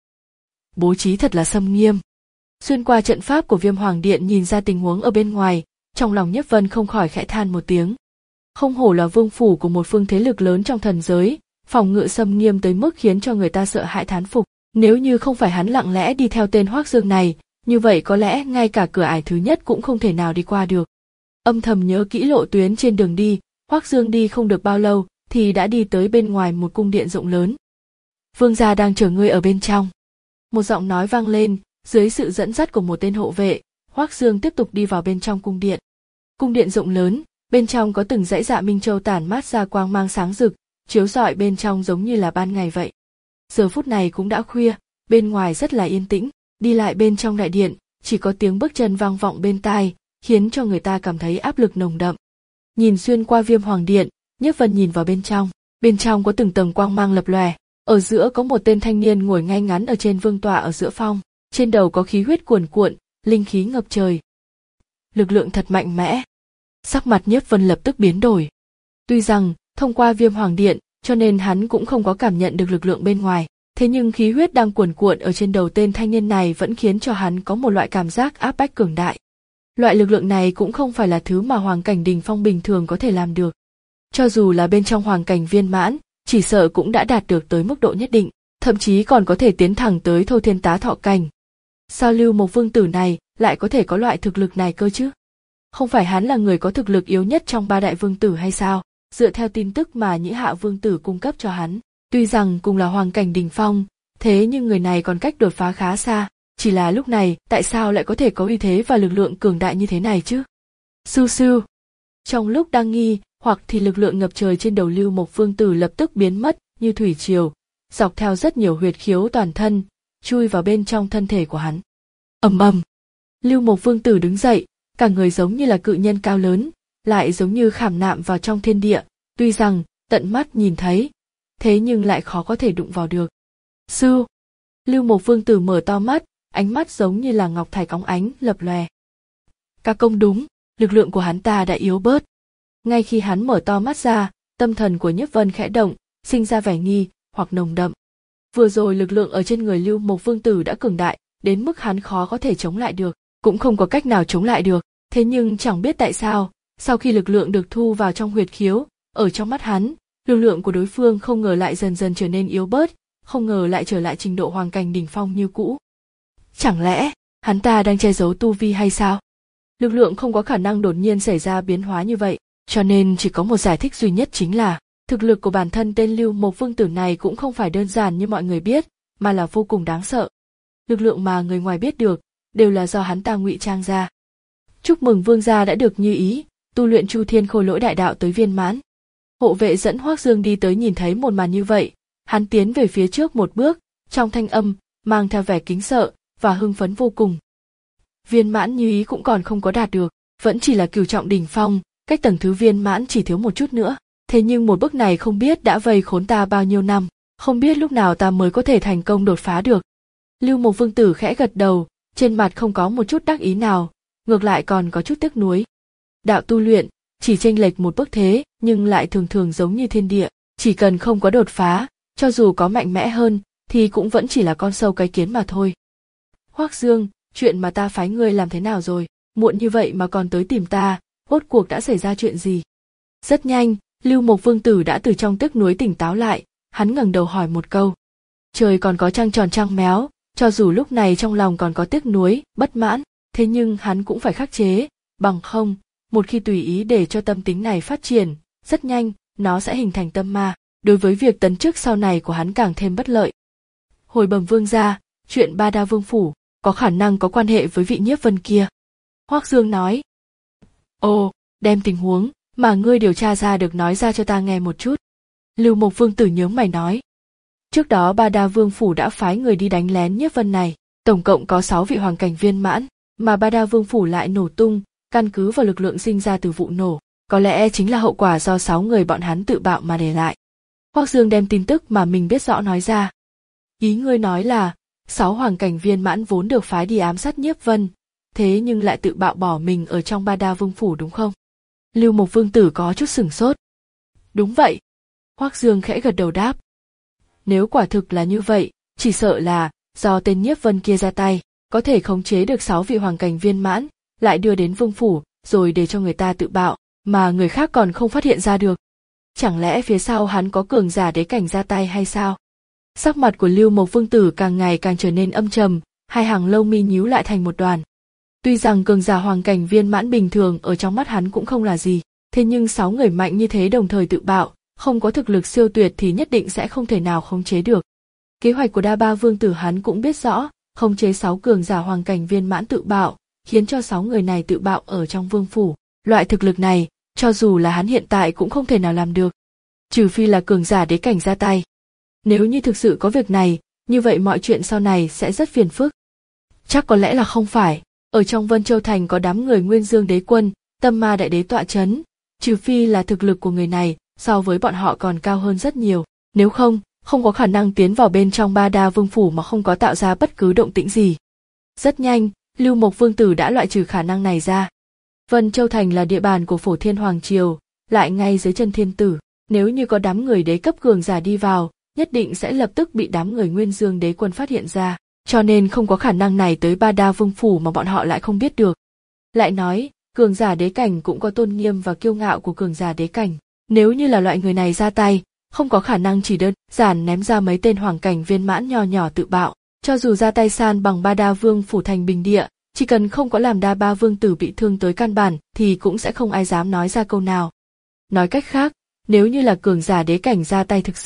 Bố trí thật là xâm nghiêm. Xuyên qua trận pháp của Viêm Hoàng Điện nhìn ra tình huống ở bên ngoài, trong lòng Nhiếp Vân không khỏi khẽ than một tiếng. Không hổ là vương phủ của một phương thế lực lớn trong thần giới, phòng ngự xâm nghiêm tới mức khiến cho người ta sợ hãi thán phục. Nếu như không phải hắn lặng lẽ đi theo tên Hoắc Dương này, như vậy có lẽ ngay cả cửa ải thứ nhất cũng không thể nào đi qua được. Âm thầm nhớ kỹ lộ tuyến trên đường đi, Hoắc Dương đi không được bao lâu thì đã đi tới bên ngoài một cung điện rộng lớn. Vương gia đang chờ ngươi ở bên trong. Một giọng nói vang lên, dưới sự dẫn dắt của một tên hộ vệ, Hoắc Dương tiếp tục đi vào bên trong cung điện. Cung điện rộng lớn, bên trong có từng dãy dạ minh châu tản mát ra quang mang sáng rực, chiếu rọi bên trong giống như là ban ngày vậy. Giờ phút này cũng đã khuya, bên ngoài rất là yên tĩnh, đi lại bên trong đại điện, chỉ có tiếng bước chân vang vọng bên tai, khiến cho người ta cảm thấy áp lực nồng đậm. Nhìn xuyên qua Viêm Hoàng Điện, Nhiếp Vân nhìn vào bên trong, bên trong có từng tầng quang mang lập lòe, ở giữa có một tên thanh niên ngồi ngay ngắn ở trên vương tọa ở giữa phong, trên đầu có khí huyết cuồn cuộn, linh khí ngập trời. Lực lượng thật mạnh mẽ. Sắc mặt Nhiếp Vân lập tức biến đổi. Tuy rằng, thông qua Viêm Hoàng Điện, cho nên hắn cũng không có cảm nhận được lực lượng bên ngoài, thế nhưng khí huyết đang cuồn cuộn ở trên đầu tên thanh niên này vẫn khiến cho hắn có một loại cảm giác áp bách cường đại. Loại lực lượng này cũng không phải là thứ mà hoàng cảnh đỉnh phong bình thường có thể làm được. Cho dù là bên trong hoàng cảnh viên mãn, chỉ sợ cũng đã đạt được tới mức độ nhất định, thậm chí còn có thể tiến thẳng tới thâu thiên tá thọ cảnh. Sao Lưu Mộc Vương tử này lại có thể có loại thực lực này cơ chứ? Không phải hắn là người có thực lực yếu nhất trong ba đại vương tử hay sao? Dựa theo tin tức mà Nhĩ Hạ Vương tử cung cấp cho hắn, tuy rằng cùng là hoàng cảnh đỉnh phong, Thế nhưng người này còn cách đột phá khá xa, chỉ là lúc này tại sao lại có thể có uy thế và lực lượng cường đại như thế này chứ? Sưu sưu. Trong lúc đang nghi hoặc thì lực lượng ngập trời trên đầu Lưu Mộc Vương Tử lập tức biến mất như thủy triều, dọc theo rất nhiều huyệt khiếu toàn thân, chui vào bên trong thân thể của hắn. Ầm ầm. Lưu Mộc Vương Tử đứng dậy, cả người giống như là cự nhân cao lớn, lại giống như khảm nạm vào trong thiên địa, tuy rằng tận mắt nhìn thấy, thế nhưng lại khó có thể đụng vào được. Sư. Lưu Mộc Vương Tử mở to mắt, ánh mắt giống như là ngọc thạch óng ánh lập lòe. Ca công đúng, lực lượng của hắn ta đã yếu bớt. Ngay khi hắn mở to mắt ra, tâm thần của Nhiếp Vân khẽ động, sinh ra vẻ nghi hoặc nồng đậm. Vừa rồi lực lượng ở trên người Lưu Mộc Vương Tử đã cường đại, đến mức hắn khó có thể chống lại được, cũng không có cách nào chống lại được. Thế nhưng chẳng biết tại sao, sau khi lực lượng được thu vào trong huyệt khiếu, ở trong mắt hắn, lực lượng của đối phương không ngờ lại dần dần trở nên yếu bớt, không ngờ lại trở lại trình độ hoàng cảnh đỉnh phong như cũ. Chẳng lẽ hắn ta đang che giấu tu vi hay sao? Lực lượng không có khả năng đột nhiên xảy ra biến hóa như vậy, cho nên chỉ có một giải thích duy nhất chính là thực lực của bản thân tên Lưu Mộc Vương Tử này cũng không phải đơn giản như mọi người biết, mà là vô cùng đáng sợ. Lực lượng mà người ngoài biết được đều là do hắn ta ngụy trang ra. Chúc mừng vương gia đã được như ý, tu luyện Chu Thiên Khôi Lỗi Đại Đạo tới viên mãn. Hộ vệ dẫn Hoắc Dương đi tới nhìn thấy một màn như vậy, hắn tiến về phía trước một bước, trong thanh âm mang theo vẻ kính sợ và hưng phấn vô cùng. Viên mãn như ý cũng còn không có đạt được, vẫn chỉ là cửu trọng đỉnh phong, cách tầng thứ viên mãn chỉ thiếu một chút nữa. Thế nhưng một bước này không biết đã vây khốn ta bao nhiêu năm, không biết lúc nào ta mới có thể thành công đột phá được. Lưu Mộc Vương Tử khẽ gật đầu, trên mặt không có một chút đắc ý nào, ngược lại còn có chút tiếc nuối. Đạo tu luyện, chỉ chênh lệch một bước thế, nhưng lại thường thường giống như thiên địa, chỉ cần không có đột phá, cho dù có mạnh mẽ hơn, thì cũng vẫn chỉ là con sâu cái kiến mà thôi. Hoắc Dương, chuyện mà ta phái ngươi làm thế nào rồi, muộn như vậy mà còn tới tìm ta, rốt cuộc đã xảy ra chuyện gì? Rất nhanh, Lưu Mộc Vương Tử đã từ trong tiếc nuối tỉnh táo lại, hắn ngẩng đầu hỏi một câu. Trời còn có trăng tròn trăng méo, cho dù lúc này trong lòng còn có tiếc nuối, bất mãn, thế nhưng hắn cũng phải khắc chế, bằng không, một khi tùy ý để cho tâm tính này phát triển, rất nhanh, nó sẽ hình thành tâm ma, đối với việc tấn chức sau này của hắn càng thêm bất lợi. Hồi bẩm vương gia, chuyện Ba Đa Vương Phủ, có khả năng có quan hệ với vị Nhiếp Vân kia. Hoắc Dương nói. Ồ, đem tình huống mà ngươi điều tra ra được nói ra cho ta nghe một chút. Lưu Mộc Vương Tử nhướng mày nói. Trước đó Ba Đa Vương Phủ đã phái người đi đánh lén Nhiếp Vân này, tổng cộng có sáu vị hoàng cảnh viên mãn, mà Ba Đa Vương Phủ lại nổ tung, căn cứ vào lực lượng sinh ra từ vụ nổ, có lẽ chính là hậu quả do sáu người bọn hắn tự bạo mà để lại. Hoắc Dương đem tin tức mà mình biết rõ nói ra. Ý ngươi nói là, sáu hoàng cảnh viên mãn vốn được phái đi ám sát Nhiếp Vân, thế nhưng lại tự bạo bỏ mình ở trong Ba Đa Vương Phủ đúng không? Lưu Mộc Vương Tử có chút sửng sốt. Đúng vậy. Hoắc Dương khẽ gật đầu đáp. Nếu quả thực là như vậy, chỉ sợ là do tên Nhiếp Vân kia ra tay, có thể khống chế được sáu vị hoàng cảnh viên mãn, lại đưa đến Vương Phủ, rồi để cho người ta tự bạo, mà người khác còn không phát hiện ra được. Chẳng lẽ phía sau hắn có cường giả đế cảnh ra tay hay sao? Sắc mặt của Lưu Mộc Vương Tử càng ngày càng trở nên âm trầm, hai hàng lông mi nhíu lại thành một đoàn. Tuy rằng cường giả hoàng cảnh viên mãn bình thường ở trong mắt hắn cũng không là gì, thế nhưng sáu người mạnh như thế đồng thời tự bạo, không có thực lực siêu tuyệt thì nhất định sẽ không thể nào khống chế được. Kế hoạch của Đa Ba Vương Tử hắn cũng biết rõ, khống chế sáu cường giả hoàng cảnh viên mãn tự bạo, khiến cho sáu người này tự bạo ở trong Vương Phủ. Loại thực lực này, cho dù là hắn hiện tại cũng không thể nào làm được. Trừ phi là cường giả đế cảnh ra tay. Nếu như thực sự có việc này, như vậy mọi chuyện sau này sẽ rất phiền phức. Chắc có lẽ là không phải, ở trong Vân Châu Thành có đám người Nguyên Dương Đế Quân, Tâm Ma Đại Đế tọa chấn, trừ phi là thực lực của người này so với bọn họ còn cao hơn rất nhiều, nếu không, không có khả năng tiến vào bên trong Ba Đa Vương Phủ mà không có tạo ra bất cứ động tĩnh gì. Rất nhanh, Lưu Mộc Vương Tử đã loại trừ khả năng này ra. Vân Châu Thành là địa bàn của Phổ Thiên Hoàng Triều, lại ngay dưới chân thiên tử, nếu như có đám người đế cấp cường giả đi vào, nhất định sẽ lập tức bị đám người Nguyên Dương Đế Quân phát hiện ra, cho nên không có khả năng này tới Ba Đa Vương Phủ mà bọn họ lại không biết được. Lại nói, cường giả đế cảnh cũng có tôn nghiêm và kiêu ngạo của cường giả đế cảnh, nếu như là loại người này ra tay, không có khả năng chỉ đơn giản ném ra mấy tên hoàng cảnh viên mãn nho nhỏ tự bạo, cho dù ra tay san bằng Ba Đa Vương Phủ thành bình địa, chỉ cần không có làm Đa Ba Vương Tử bị thương tới căn bản thì cũng sẽ không ai dám nói ra câu nào. Nói cách khác, nếu như là cường giả đế cảnh ra tay thực sự,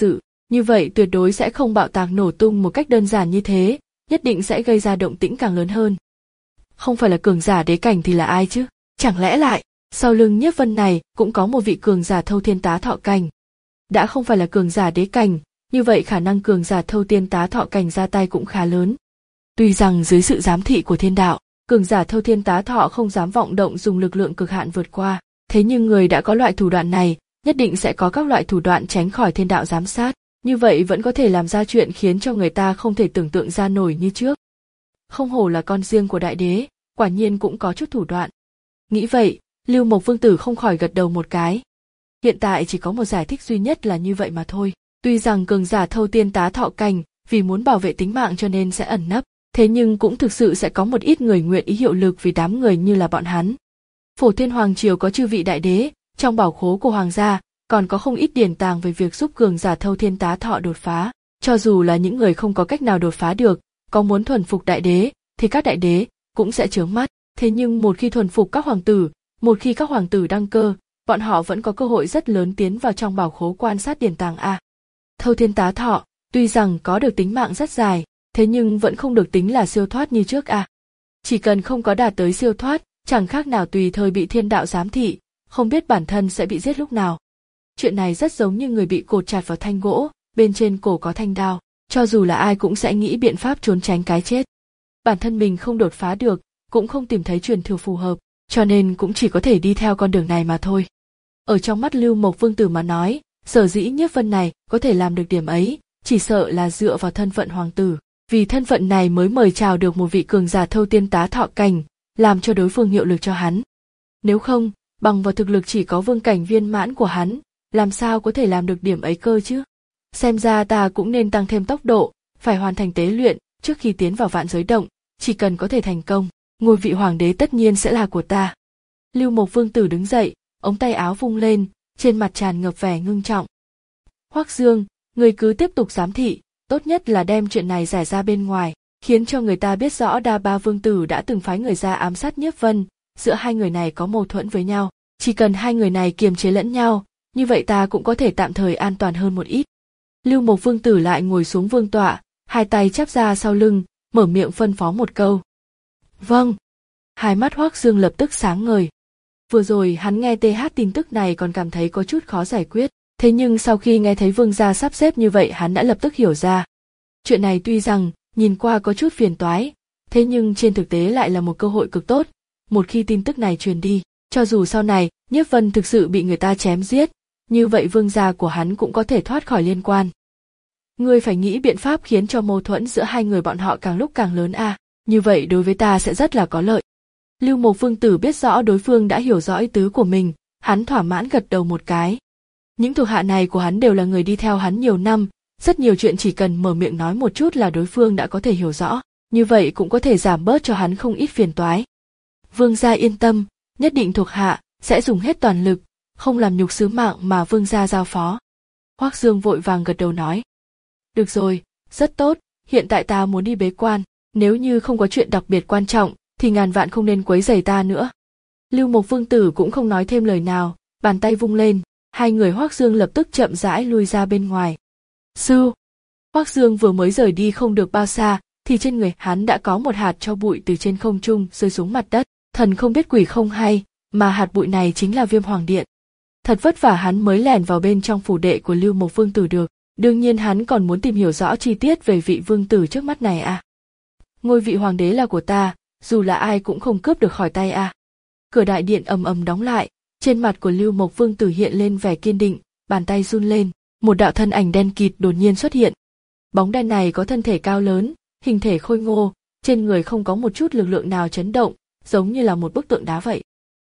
Như vậy tuyệt đối sẽ không bạo tạc nổ tung một cách đơn giản như thế, nhất định sẽ gây ra động tĩnh càng lớn hơn. Không phải là cường giả đế cảnh thì là ai chứ? Chẳng lẽ lại, sau lưng Nhiếp Vân này cũng có một vị cường giả thâu thiên tá thọ cảnh? Đã không phải là cường giả đế cảnh, như vậy khả năng cường giả thâu thiên tá thọ cảnh ra tay cũng khá lớn. Tuy rằng dưới sự giám thị của thiên đạo, cường giả thâu thiên tá thọ không dám vọng động dùng lực lượng cực hạn vượt qua, thế nhưng người đã có loại thủ đoạn này, nhất định sẽ có các loại thủ đoạn tránh khỏi thiên đạo giám sát, như vậy vẫn có thể làm ra chuyện khiến cho người ta không thể tưởng tượng ra nổi như trước. Không hổ là con riêng của đại đế, quả nhiên cũng có chút thủ đoạn. Nghĩ vậy, Lưu Mộc Vương Tử không khỏi gật đầu một cái. Hiện tại chỉ có một giải thích duy nhất là như vậy mà thôi. Tuy rằng cường giả thâu thiên tá thọ cảnh vì muốn bảo vệ tính mạng cho nên sẽ ẩn nấp, thế nhưng cũng thực sự sẽ có một ít người nguyện ý hiệu lực vì đám người như là bọn hắn. Phổ Thiên Hoàng Triều có chư vị đại đế, trong bảo khố của hoàng gia còn có không ít điển tàng về việc giúp cường giả thâu thiên tá thọ đột phá. Cho dù là những người không có cách nào đột phá được, có muốn thuần phục đại đế, thì các đại đế cũng sẽ chướng mắt. Thế nhưng một khi thuần phục các hoàng tử, một khi các hoàng tử đăng cơ, bọn họ vẫn có cơ hội rất lớn tiến vào trong bảo khố quan sát điển tàng a. Thâu thiên tá thọ, tuy rằng có được tính mạng rất dài, thế nhưng vẫn không được tính là siêu thoát như trước a. Chỉ cần không có đạt tới siêu thoát, chẳng khác nào tùy thời bị thiên đạo giám thị, không biết bản thân sẽ bị giết lúc nào. Chuyện này rất giống như người bị cột chặt vào thanh gỗ, bên trên cổ có thanh đao, cho dù là ai cũng sẽ nghĩ biện pháp trốn tránh cái chết. Bản thân mình không đột phá được, cũng không tìm thấy truyền thừa phù hợp, cho nên cũng chỉ có thể đi theo con đường này mà thôi. Ở trong mắt Lưu Mộc Vương Tử mà nói, sở dĩ Nhiếp Vân này có thể làm được điểm ấy, chỉ sợ là dựa vào thân phận hoàng tử, vì thân phận này mới mời chào được một vị cường giả thâu thiên tá thọ cảnh, làm cho đối phương hiệu lực cho hắn. Nếu không, bằng vào thực lực chỉ có vương cảnh viên mãn của hắn, làm sao có thể làm được điểm ấy cơ chứ? Xem ra ta cũng nên tăng thêm tốc độ, phải hoàn thành tế luyện trước khi tiến vào vạn giới động, chỉ cần có thể thành công, ngôi vị hoàng đế tất nhiên sẽ là của ta. Lưu Mộc Vương Tử đứng dậy, ống tay áo vung lên, trên mặt tràn ngập vẻ ngưng trọng. Hoắc Dương, người cứ tiếp tục giám thị, tốt nhất là đem chuyện này giải ra bên ngoài, khiến cho người ta biết rõ Đa Ba Vương Tử đã từng phái người ra ám sát Nhiếp Vân, giữa hai người này có mâu thuẫn với nhau, chỉ cần hai người này kiềm chế lẫn nhau, như vậy ta cũng có thể tạm thời an toàn hơn một ít. Lưu Mộc Vương Tử lại ngồi xuống vương tọa, hai tay chắp ra sau lưng, mở miệng phân phó một câu. Vâng. Hai mắt Hoắc Dương lập tức sáng ngời. Vừa rồi hắn nghe tê hát tin tức này còn cảm thấy có chút khó giải quyết, thế nhưng sau khi nghe thấy vương gia sắp xếp như vậy hắn đã lập tức hiểu ra. Chuyện này tuy rằng nhìn qua có chút phiền toái, thế nhưng trên thực tế lại là một cơ hội cực tốt. Một khi tin tức này truyền đi, cho dù sau này Nhiếp Vân thực sự bị người ta chém giết, như vậy vương gia của hắn cũng có thể thoát khỏi liên quan. Ngươi phải nghĩ biện pháp khiến cho mâu thuẫn giữa hai người bọn họ càng lúc càng lớn a, à, như vậy đối với ta sẽ rất là có lợi. Lưu Mộc Vương Tử biết rõ đối phương đã hiểu rõ ý tứ của mình, hắn thỏa mãn gật đầu một cái. Những thuộc hạ này của hắn đều là người đi theo hắn nhiều năm, rất nhiều chuyện chỉ cần mở miệng nói một chút là đối phương đã có thể hiểu rõ, như vậy cũng có thể giảm bớt cho hắn không ít phiền toái. Vương gia yên tâm, nhất định thuộc hạ sẽ dùng hết toàn lực, không làm nhục sứ mạng mà vương gia giao phó. Hoắc Dương vội vàng gật đầu nói. Được rồi, rất tốt, hiện tại ta muốn đi bế quan, nếu như không có chuyện đặc biệt quan trọng, thì ngàn vạn không nên quấy rầy ta nữa. Lưu Mộc Vương Tử cũng không nói thêm lời nào, bàn tay vung lên, hai người Hoắc Dương lập tức chậm rãi lui ra bên ngoài. Sư! Hoắc Dương vừa mới rời đi không được bao xa, thì trên người hắn đã có một hạt tro bụi từ trên không trung rơi xuống mặt đất, thần không biết quỷ không hay, mà hạt bụi này chính là Viêm Hoàng Điện. Thật vất vả hắn mới lẻn vào bên trong phủ đệ của Lưu Mộc Vương Tử được, đương nhiên hắn còn muốn tìm hiểu rõ chi tiết về vị vương tử trước mắt này à. Ngôi vị hoàng đế là của ta, dù là ai cũng không cướp được khỏi tay à. Cửa đại điện ầm ầm đóng lại, trên mặt của Lưu Mộc Vương Tử hiện lên vẻ kiên định, bàn tay run lên, một đạo thân ảnh đen kịt đột nhiên xuất hiện. Bóng đen này có thân thể cao lớn, hình thể khôi ngô, trên người không có một chút lực lượng nào chấn động, giống như là một bức tượng đá vậy.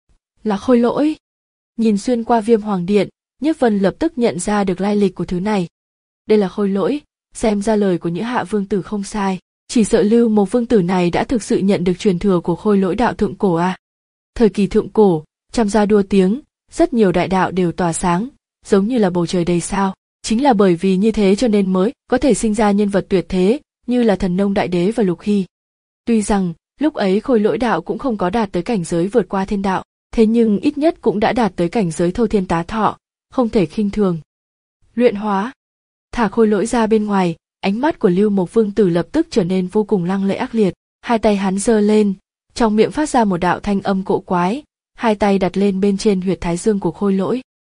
Là Khôi Lỗi. Nhìn xuyên qua Viêm Hoàng Điện, Nhiếp Vân lập tức nhận ra được lai lịch của thứ này. Đây là Khôi Lỗi, xem ra lời của Nhữ Hạ Vương Tử không sai, chỉ sợ Lưu Mộc Vương Tử này đã thực sự nhận được truyền thừa của Khôi Lỗi đạo thượng cổ à. Thời kỳ thượng cổ, trăm gia đua tiếng, rất nhiều đại đạo đều tỏa sáng, giống như là bầu trời đầy sao. Chính là bởi vì như thế cho nên mới có thể sinh ra nhân vật tuyệt thế, như là Thần Nông Đại Đế và Lục Hy. Tuy rằng, lúc ấy Khôi Lỗi đạo cũng không có đạt tới cảnh giới vượt qua thiên đạo, thế nhưng ít nhất cũng đã đạt tới cảnh giới thâu thiên tá thọ, không thể khinh thường. Luyện hóa. Thả khôi lỗi ra bên ngoài, ánh mắt của Lưu Mộc Vương Tử lập tức trở nên vô cùng lăng lệ ác liệt, hai tay hắn giơ lên, trong miệng phát ra một đạo thanh âm cộ quái, hai tay đặt lên bên trên huyệt thái dương của khôi lỗi.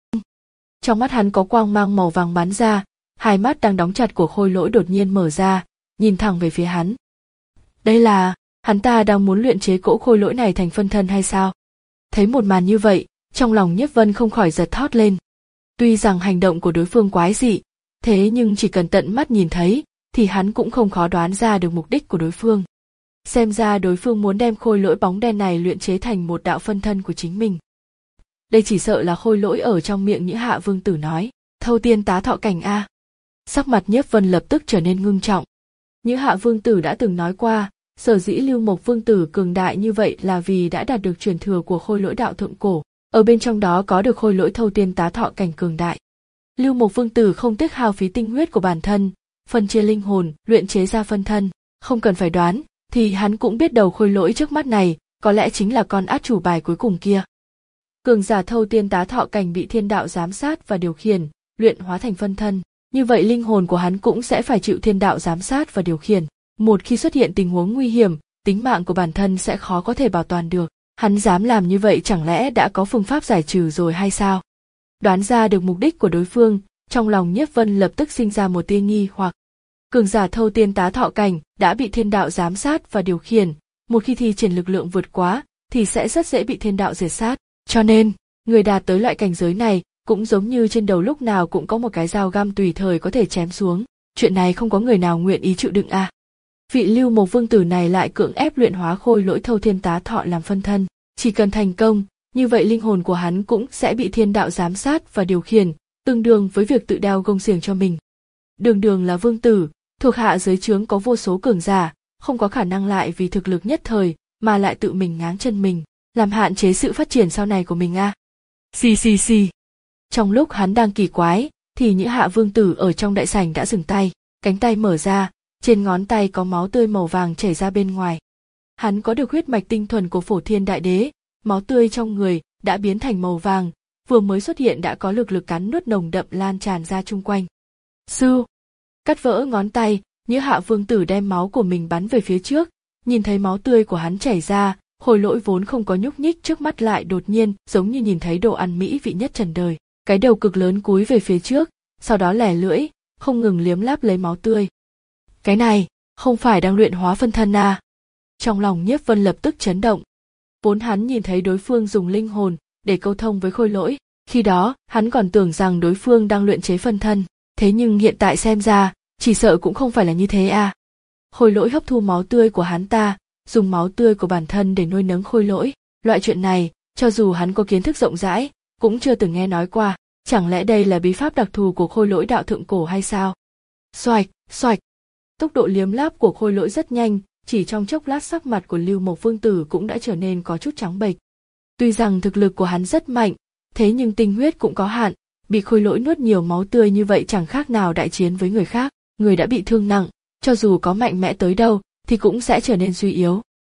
Trong mắt hắn có quang mang màu vàng bắn ra, hai mắt đang đóng chặt của khôi lỗi đột nhiên mở ra, nhìn thẳng về phía hắn. Đây là, hắn ta đang muốn luyện chế cỗ khôi lỗi này thành phân thân hay sao? Thấy một màn như vậy, trong lòng Nhiếp Vân không khỏi giật thót lên. Tuy rằng hành động của đối phương quái dị, thế nhưng chỉ cần tận mắt nhìn thấy, thì hắn cũng không khó đoán ra được mục đích của đối phương. Xem ra đối phương muốn đem khôi lỗi bóng đen này luyện chế thành một đạo phân thân của chính mình. Đây chỉ sợ là khôi lỗi ở trong miệng Nhĩ Hạ Vương Tử nói, thâu tiên tá thọ cảnh a. Sắc mặt Nhiếp Vân lập tức trở nên ngưng trọng. Nhĩ Hạ Vương Tử đã từng nói qua, sở dĩ Lưu Mộc Vương Tử cường đại như vậy là vì đã đạt được truyền thừa của khôi lỗi đạo thượng cổ, ở bên trong đó có được khôi lỗi thâu tiên tá thọ cảnh cường đại. Lưu Mộc Vương Tử không tiếc hao phí tinh huyết của bản thân, phân chia linh hồn, luyện chế ra phân thân, không cần phải đoán, thì hắn cũng biết đầu khôi lỗi trước mắt này, có lẽ chính là con át chủ bài cuối cùng kia. Cường giả thâu tiên tá thọ cảnh bị thiên đạo giám sát và điều khiển, luyện hóa thành phân thân, như vậy linh hồn của hắn cũng sẽ phải chịu thiên đạo giám sát và điều khiển. Một khi xuất hiện tình huống nguy hiểm, tính mạng của bản thân sẽ khó có thể bảo toàn được. Hắn dám làm như vậy chẳng lẽ đã có phương pháp giải trừ rồi hay sao? Đoán ra được mục đích của đối phương, trong lòng Nhiếp Vân lập tức sinh ra một tia nghi hoặc. Cường giả thâu tiên tá thọ cảnh đã bị thiên đạo giám sát và điều khiển, một khi thi triển lực lượng vượt quá, thì sẽ rất dễ bị thiên đạo diệt sát. Cho nên, người đạt tới loại cảnh giới này, cũng giống như trên đầu lúc nào cũng có một cái dao găm tùy thời có thể chém xuống. Chuyện này không có người nào nguyện ý chịu đựng à. Vị Lưu Mộc Vương Tử này lại cưỡng ép luyện hóa khôi lỗi thâu thiên tá thọ làm phân thân. Chỉ cần thành công, như vậy linh hồn của hắn cũng sẽ bị thiên đạo giám sát và điều khiển, tương đương với việc tự đeo gông xiềng cho mình. Đường đường là vương tử, thuộc hạ dưới trướng có vô số cường giả, không có khả năng lại vì thực lực nhất thời mà lại tự mình ngáng chân mình, làm hạn chế sự phát triển sau này của mình a. À. Xì xì xì. Trong lúc hắn đang kỳ quái, thì Nhĩ Hạ Vương Tử ở trong đại sảnh đã dừng tay, cánh tay mở ra, trên ngón tay có máu tươi màu vàng chảy ra bên ngoài. Hắn có được huyết mạch tinh thuần của Phổ Thiên Đại Đế, máu tươi trong người đã biến thành màu vàng, vừa mới xuất hiện đã có lực lực cắn nuốt nồng đậm lan tràn ra chung quanh. Sư, cắt vỡ ngón tay, Nhĩ Hạ Vương Tử đem máu của mình bắn về phía trước, nhìn thấy máu tươi của hắn chảy ra, khôi lỗi vốn không có nhúc nhích trước mắt lại đột nhiên giống như nhìn thấy đồ ăn mỹ vị nhất trần đời, cái đầu cực lớn cúi về phía trước, sau đó lẻ lưỡi, không ngừng liếm láp lấy máu tươi. Cái này, không phải đang luyện hóa phân thân à? Trong lòng Nhiếp Vân lập tức chấn động. Vốn hắn nhìn thấy đối phương dùng linh hồn để câu thông với khôi lỗi, khi đó hắn còn tưởng rằng đối phương đang luyện chế phân thân, thế nhưng hiện tại xem ra, chỉ sợ cũng không phải là như thế à. Khôi lỗi hấp thu máu tươi của hắn ta, dùng máu tươi của bản thân để nuôi nấng khôi lỗi, loại chuyện này, cho dù hắn có kiến thức rộng rãi, cũng chưa từng nghe nói qua, chẳng lẽ đây là bí pháp đặc thù của khôi lỗi đạo thượng cổ hay sao? Xoạch, xoạch. Tốc độ liếm láp của khôi lỗi rất nhanh, chỉ trong chốc lát sắc mặt của Lưu Mộc Vương Tử cũng đã trở nên có chút trắng bệch. Tuy rằng thực lực của hắn rất mạnh, thế nhưng tinh huyết cũng có hạn, bị khôi lỗi nuốt nhiều máu tươi như vậy chẳng khác nào đại chiến với người khác, người đã bị thương nặng, cho dù có mạnh mẽ tới đâu thì cũng sẽ trở nên suy yếu.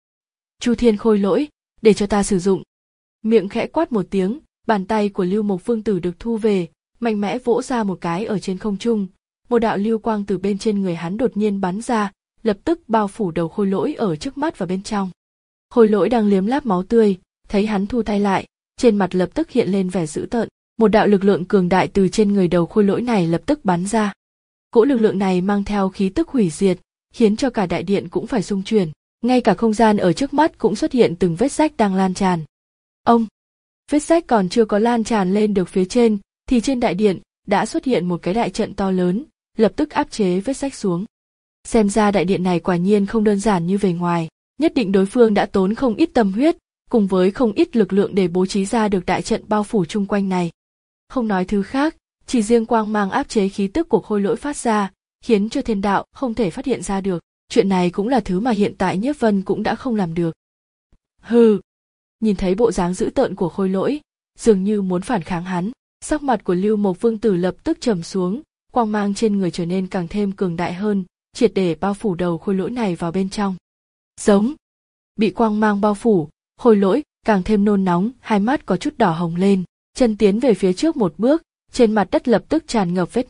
Chu Thiên khôi lỗi, để cho ta sử dụng. Miệng khẽ quát một tiếng, bàn tay của Lưu Mộc Vương Tử được thu về, mạnh mẽ vỗ ra một cái ở trên không trung, một đạo lưu quang từ bên trên người hắn đột nhiên bắn ra, lập tức bao phủ đầu khôi lỗi ở trước mắt và bên trong. Khôi lỗi đang liếm láp máu tươi, thấy hắn thu tay lại, trên mặt lập tức hiện lên vẻ dữ tợn, một đạo lực lượng cường đại từ trên người đầu khôi lỗi này lập tức bắn ra. Cỗ lực lượng này mang theo khí tức hủy diệt, khiến cho cả đại điện cũng phải rung chuyển, ngay cả không gian ở trước mắt cũng xuất hiện từng vết rách đang lan tràn. Ông, vết rách còn chưa có lan tràn lên được phía trên, thì trên đại điện đã xuất hiện một cái đại trận to lớn, lập tức áp chế vết rách xuống. Xem ra đại điện này quả nhiên không đơn giản như về ngoài, nhất định đối phương đã tốn không ít tâm huyết, cùng với không ít lực lượng để bố trí ra được đại trận bao phủ chung quanh này. Không nói thứ khác, chỉ riêng quang mang áp chế khí tức của khôi lỗi phát ra, khiến cho thiên đạo không thể phát hiện ra được. Chuyện này cũng là thứ mà hiện tại Nhiếp Vân cũng đã không làm được. Hừ! Nhìn thấy bộ dáng dữ tợn của khôi lỗi, dường như muốn phản kháng hắn, sắc mặt của Lưu Mộc Vương Tử lập tức trầm xuống, quang mang trên người trở nên càng thêm cường đại hơn, triệt để bao phủ đầu khôi lỗi này vào bên trong. Giống! Bị quang mang bao phủ, khôi lỗi càng thêm nôn nóng, hai mắt có chút đỏ hồng lên, chân tiến về phía trước một bước, trên mặt đất lập tức tràn ngập vết nứt,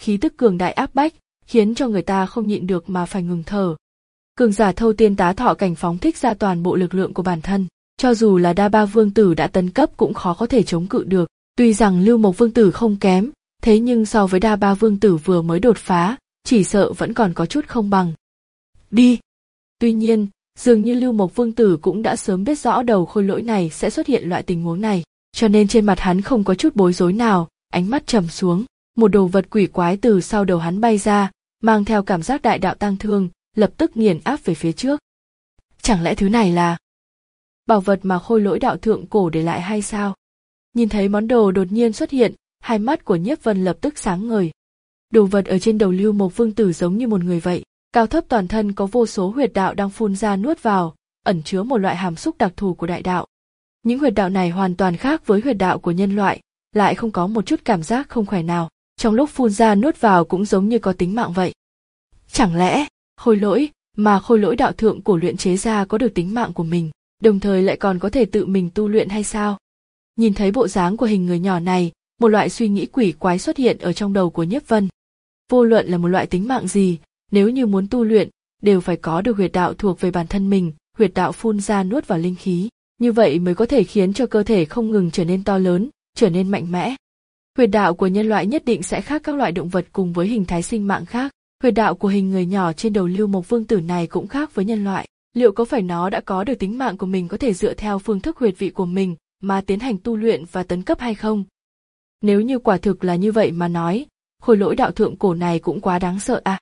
khí tức cường đại áp bách, khiến cho người ta không nhịn được mà phải ngừng thở. Cường giả thâu tiên tá thọ cảnh phóng thích ra toàn bộ lực lượng của bản thân, cho dù là đa ba vương tử đã tấn cấp cũng khó có thể chống cự được. Tuy rằng Lưu Mộc vương tử không kém, thế nhưng so với đa ba vương tử vừa mới đột phá, chỉ sợ vẫn còn có chút không bằng. Đi! Tuy nhiên, dường như Lưu Mộc vương tử cũng đã sớm biết rõ đầu khôi lỗi này sẽ xuất hiện loại tình huống này, cho nên trên mặt hắn không có chút bối rối nào, ánh mắt trầm xuống, một đồ vật quỷ quái từ sau đầu hắn bay ra, mang theo cảm giác đại đạo tang thương, lập tức nghiền áp về phía trước. Chẳng lẽ thứ này là bảo vật mà khôi lỗi đạo thượng cổ để lại hay sao? Nhìn thấy món đồ đột nhiên xuất hiện, hai mắt của Nhiếp Vân lập tức sáng ngời. Đồ vật ở trên đầu Lưu Mộc vương tử giống như một người vậy, cao thấp toàn thân có vô số huyệt đạo đang phun ra nuốt vào, ẩn chứa một loại hàm xúc đặc thù của đại đạo. Những huyệt đạo này hoàn toàn khác với huyệt đạo của nhân loại, lại không có một chút cảm giác không khỏe nào, trong lúc phun ra nuốt vào cũng giống như có tính mạng vậy. Chẳng lẽ khôi lỗi mà khôi lỗi đạo thượng cổ luyện chế ra có được tính mạng của mình, đồng thời lại còn có thể tự mình tu luyện hay sao? Nhìn thấy bộ dáng của hình người nhỏ này, một loại suy nghĩ quỷ quái xuất hiện ở trong đầu của Nhiếp Vân. Vô luận là một loại tính mạng gì, nếu như muốn tu luyện, đều phải có được huyệt đạo thuộc về bản thân mình, huyệt đạo phun ra nuốt vào linh khí, như vậy mới có thể khiến cho cơ thể không ngừng trở nên to lớn, trở nên mạnh mẽ. Huyệt đạo của nhân loại nhất định sẽ khác các loại động vật cùng với hình thái sinh mạng khác. Huyệt đạo của hình người nhỏ trên đầu Lưu Mộc vương tử này cũng khác với nhân loại. Liệu có phải nó đã có được tính mạng của mình có thể dựa theo phương thức huyệt vị của mình mà tiến hành tu luyện và tấn cấp hay không? Nếu như quả thực là như vậy mà nói, khôi lỗi đạo thượng cổ này cũng quá đáng sợ à.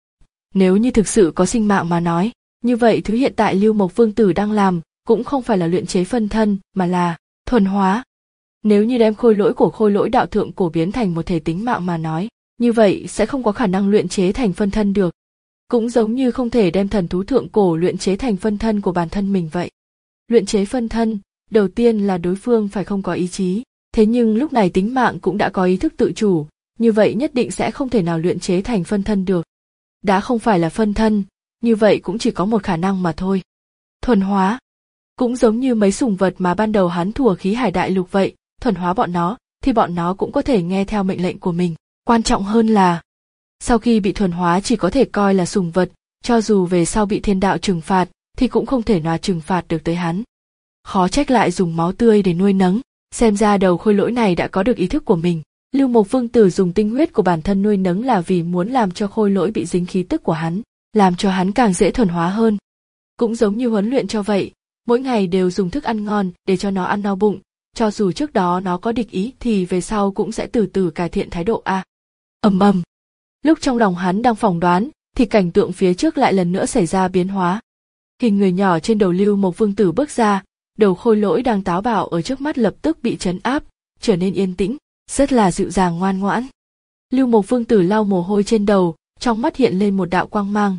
Nếu như thực sự có sinh mạng mà nói, như vậy thứ hiện tại Lưu Mộc vương tử đang làm cũng không phải là luyện chế phân thân mà là thuần hóa. Nếu như đem khôi lỗi của khôi lỗi đạo thượng cổ biến thành một thể tính mạng mà nói, như vậy sẽ không có khả năng luyện chế thành phân thân được. Cũng giống như không thể đem thần thú thượng cổ luyện chế thành phân thân của bản thân mình vậy. Luyện chế phân thân, đầu tiên là đối phương phải không có ý chí, thế nhưng lúc này tính mạng cũng đã có ý thức tự chủ, như vậy nhất định sẽ không thể nào luyện chế thành phân thân được. Đã không phải là phân thân, như vậy cũng chỉ có một khả năng mà thôi. Thuần hóa. Cũng giống như mấy sùng vật mà ban đầu hắn thủa khí hải đại lục vậy, thuần hóa bọn nó, thì bọn nó cũng có thể nghe theo mệnh lệnh của mình. Quan trọng hơn là, sau khi bị thuần hóa chỉ có thể coi là sùng vật, cho dù về sau bị thiên đạo trừng phạt, thì cũng không thể nào trừng phạt được tới hắn. Khó trách lại dùng máu tươi để nuôi nấng, xem ra đầu khôi lỗi này đã có được ý thức của mình. Lưu Mộc vương tử dùng tinh huyết của bản thân nuôi nấng là vì muốn làm cho khôi lỗi bị dính khí tức của hắn, làm cho hắn càng dễ thuần hóa hơn. Cũng giống như huấn luyện cho vậy, mỗi ngày đều dùng thức ăn ngon để cho nó ăn no bụng, cho dù trước đó nó có địch ý thì về sau cũng sẽ từ từ cải thiện thái độ a. Ầm ầm. Lúc trong lòng hắn đang phỏng đoán, thì cảnh tượng phía trước lại lần nữa xảy ra biến hóa. Hình người nhỏ trên đầu Lưu Mộc vương tử bước ra, đầu khôi lỗi đang táo bạo ở trước mắt lập tức bị trấn áp, trở nên yên tĩnh, rất là dịu dàng ngoan ngoãn. Lưu Mộc vương tử lau mồ hôi trên đầu, trong mắt hiện lên một đạo quang mang.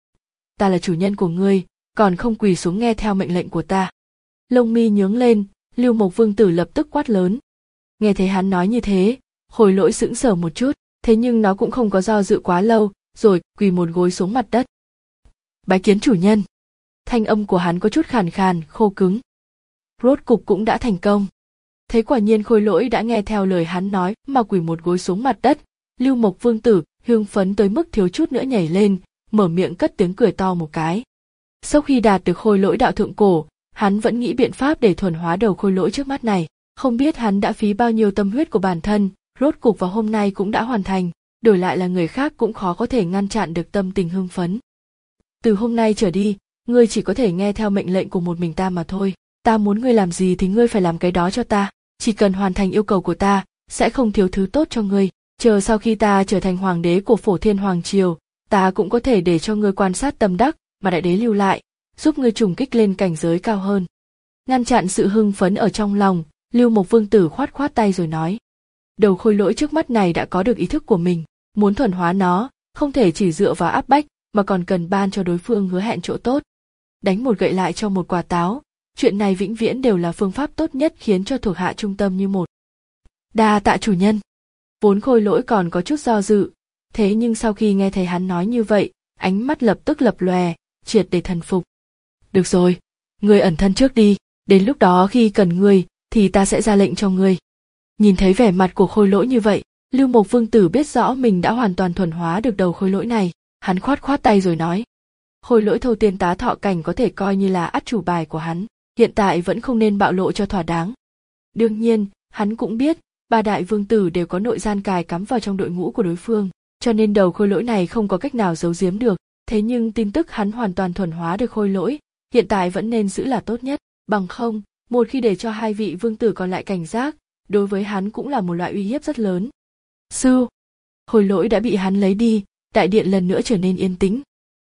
Ta là chủ nhân của ngươi, còn không quỳ xuống nghe theo mệnh lệnh của ta. Lông mi nhướng lên, Lưu Mộc vương tử lập tức quát lớn. Nghe thấy hắn nói như thế, khôi lỗi sững sờ một chút, thế nhưng nó cũng không có do dự quá lâu, rồi quỳ một gối xuống mặt đất. Bái kiến chủ nhân. Thanh âm của hắn có chút khàn khàn, khô cứng. Rốt cục cũng đã thành công. Thấy quả nhiên khôi lỗi đã nghe theo lời hắn nói mà quỳ một gối xuống mặt đất, Lưu Mộc vương tử hưng phấn tới mức thiếu chút nữa nhảy lên, mở miệng cất tiếng cười to một cái. Sau khi đạt được khôi lỗi đạo thượng cổ, hắn vẫn nghĩ biện pháp để thuần hóa đầu khôi lỗi trước mắt này. Không biết hắn đã phí bao nhiêu tâm huyết của bản thân, rốt cục vào hôm nay cũng đã hoàn thành, đổi lại là người khác cũng khó có thể ngăn chặn được tâm tình hưng phấn. Từ hôm nay trở đi, ngươi chỉ có thể nghe theo mệnh lệnh của một mình ta mà thôi. Ta muốn ngươi làm gì thì ngươi phải làm cái đó cho ta, chỉ cần hoàn thành yêu cầu của ta, sẽ không thiếu thứ tốt cho ngươi. Chờ sau khi ta trở thành hoàng đế của Phổ Thiên Hoàng Triều, ta cũng có thể để cho ngươi quan sát tâm đắc mà đại đế lưu lại, giúp ngươi trùng kích lên cảnh giới cao hơn. Ngăn chặn sự hưng phấn ở trong lòng, Lưu Mộc vương tử khoát khoát tay rồi nói. Đầu khôi lỗi trước mắt này đã có được ý thức của mình, muốn thuần hóa nó, không thể chỉ dựa vào áp bách, mà còn cần ban cho đối phương hứa hẹn chỗ tốt. Đánh một gậy lại cho một quả táo, chuyện này vĩnh viễn đều là phương pháp tốt nhất khiến cho thuộc hạ trung tâm như một. Đa tạ chủ nhân. Vốn khôi lỗi còn có chút do dự, thế nhưng sau khi nghe thấy hắn nói như vậy, ánh mắt lập tức lập lòe, triệt để thần phục. Được rồi, ngươi ẩn thân trước đi, đến lúc đó khi cần ngươi, thì ta sẽ ra lệnh cho ngươi. Nhìn thấy vẻ mặt của khôi lỗi như vậy, Lưu Mộc Vương Tử biết rõ mình đã hoàn toàn thuần hóa được đầu khôi lỗi này, hắn khoát khoát tay rồi nói. Khôi lỗi thâu tiên tá thọ cảnh có thể coi như là át chủ bài của hắn, hiện tại vẫn không nên bạo lộ cho thỏa đáng. Đương nhiên, hắn cũng biết, ba đại vương tử đều có nội gian cài cắm vào trong đội ngũ của đối phương, cho nên đầu khôi lỗi này không có cách nào giấu giếm được, thế nhưng tin tức hắn hoàn toàn thuần hóa được khôi lỗi, hiện tại vẫn nên giữ là tốt nhất, bằng không, một khi để cho hai vị vương tử còn lại cảnh giác, đối với hắn cũng là một loại uy hiếp rất lớn. Sư, khôi lỗi đã bị hắn lấy đi, đại điện lần nữa trở nên yên tĩnh.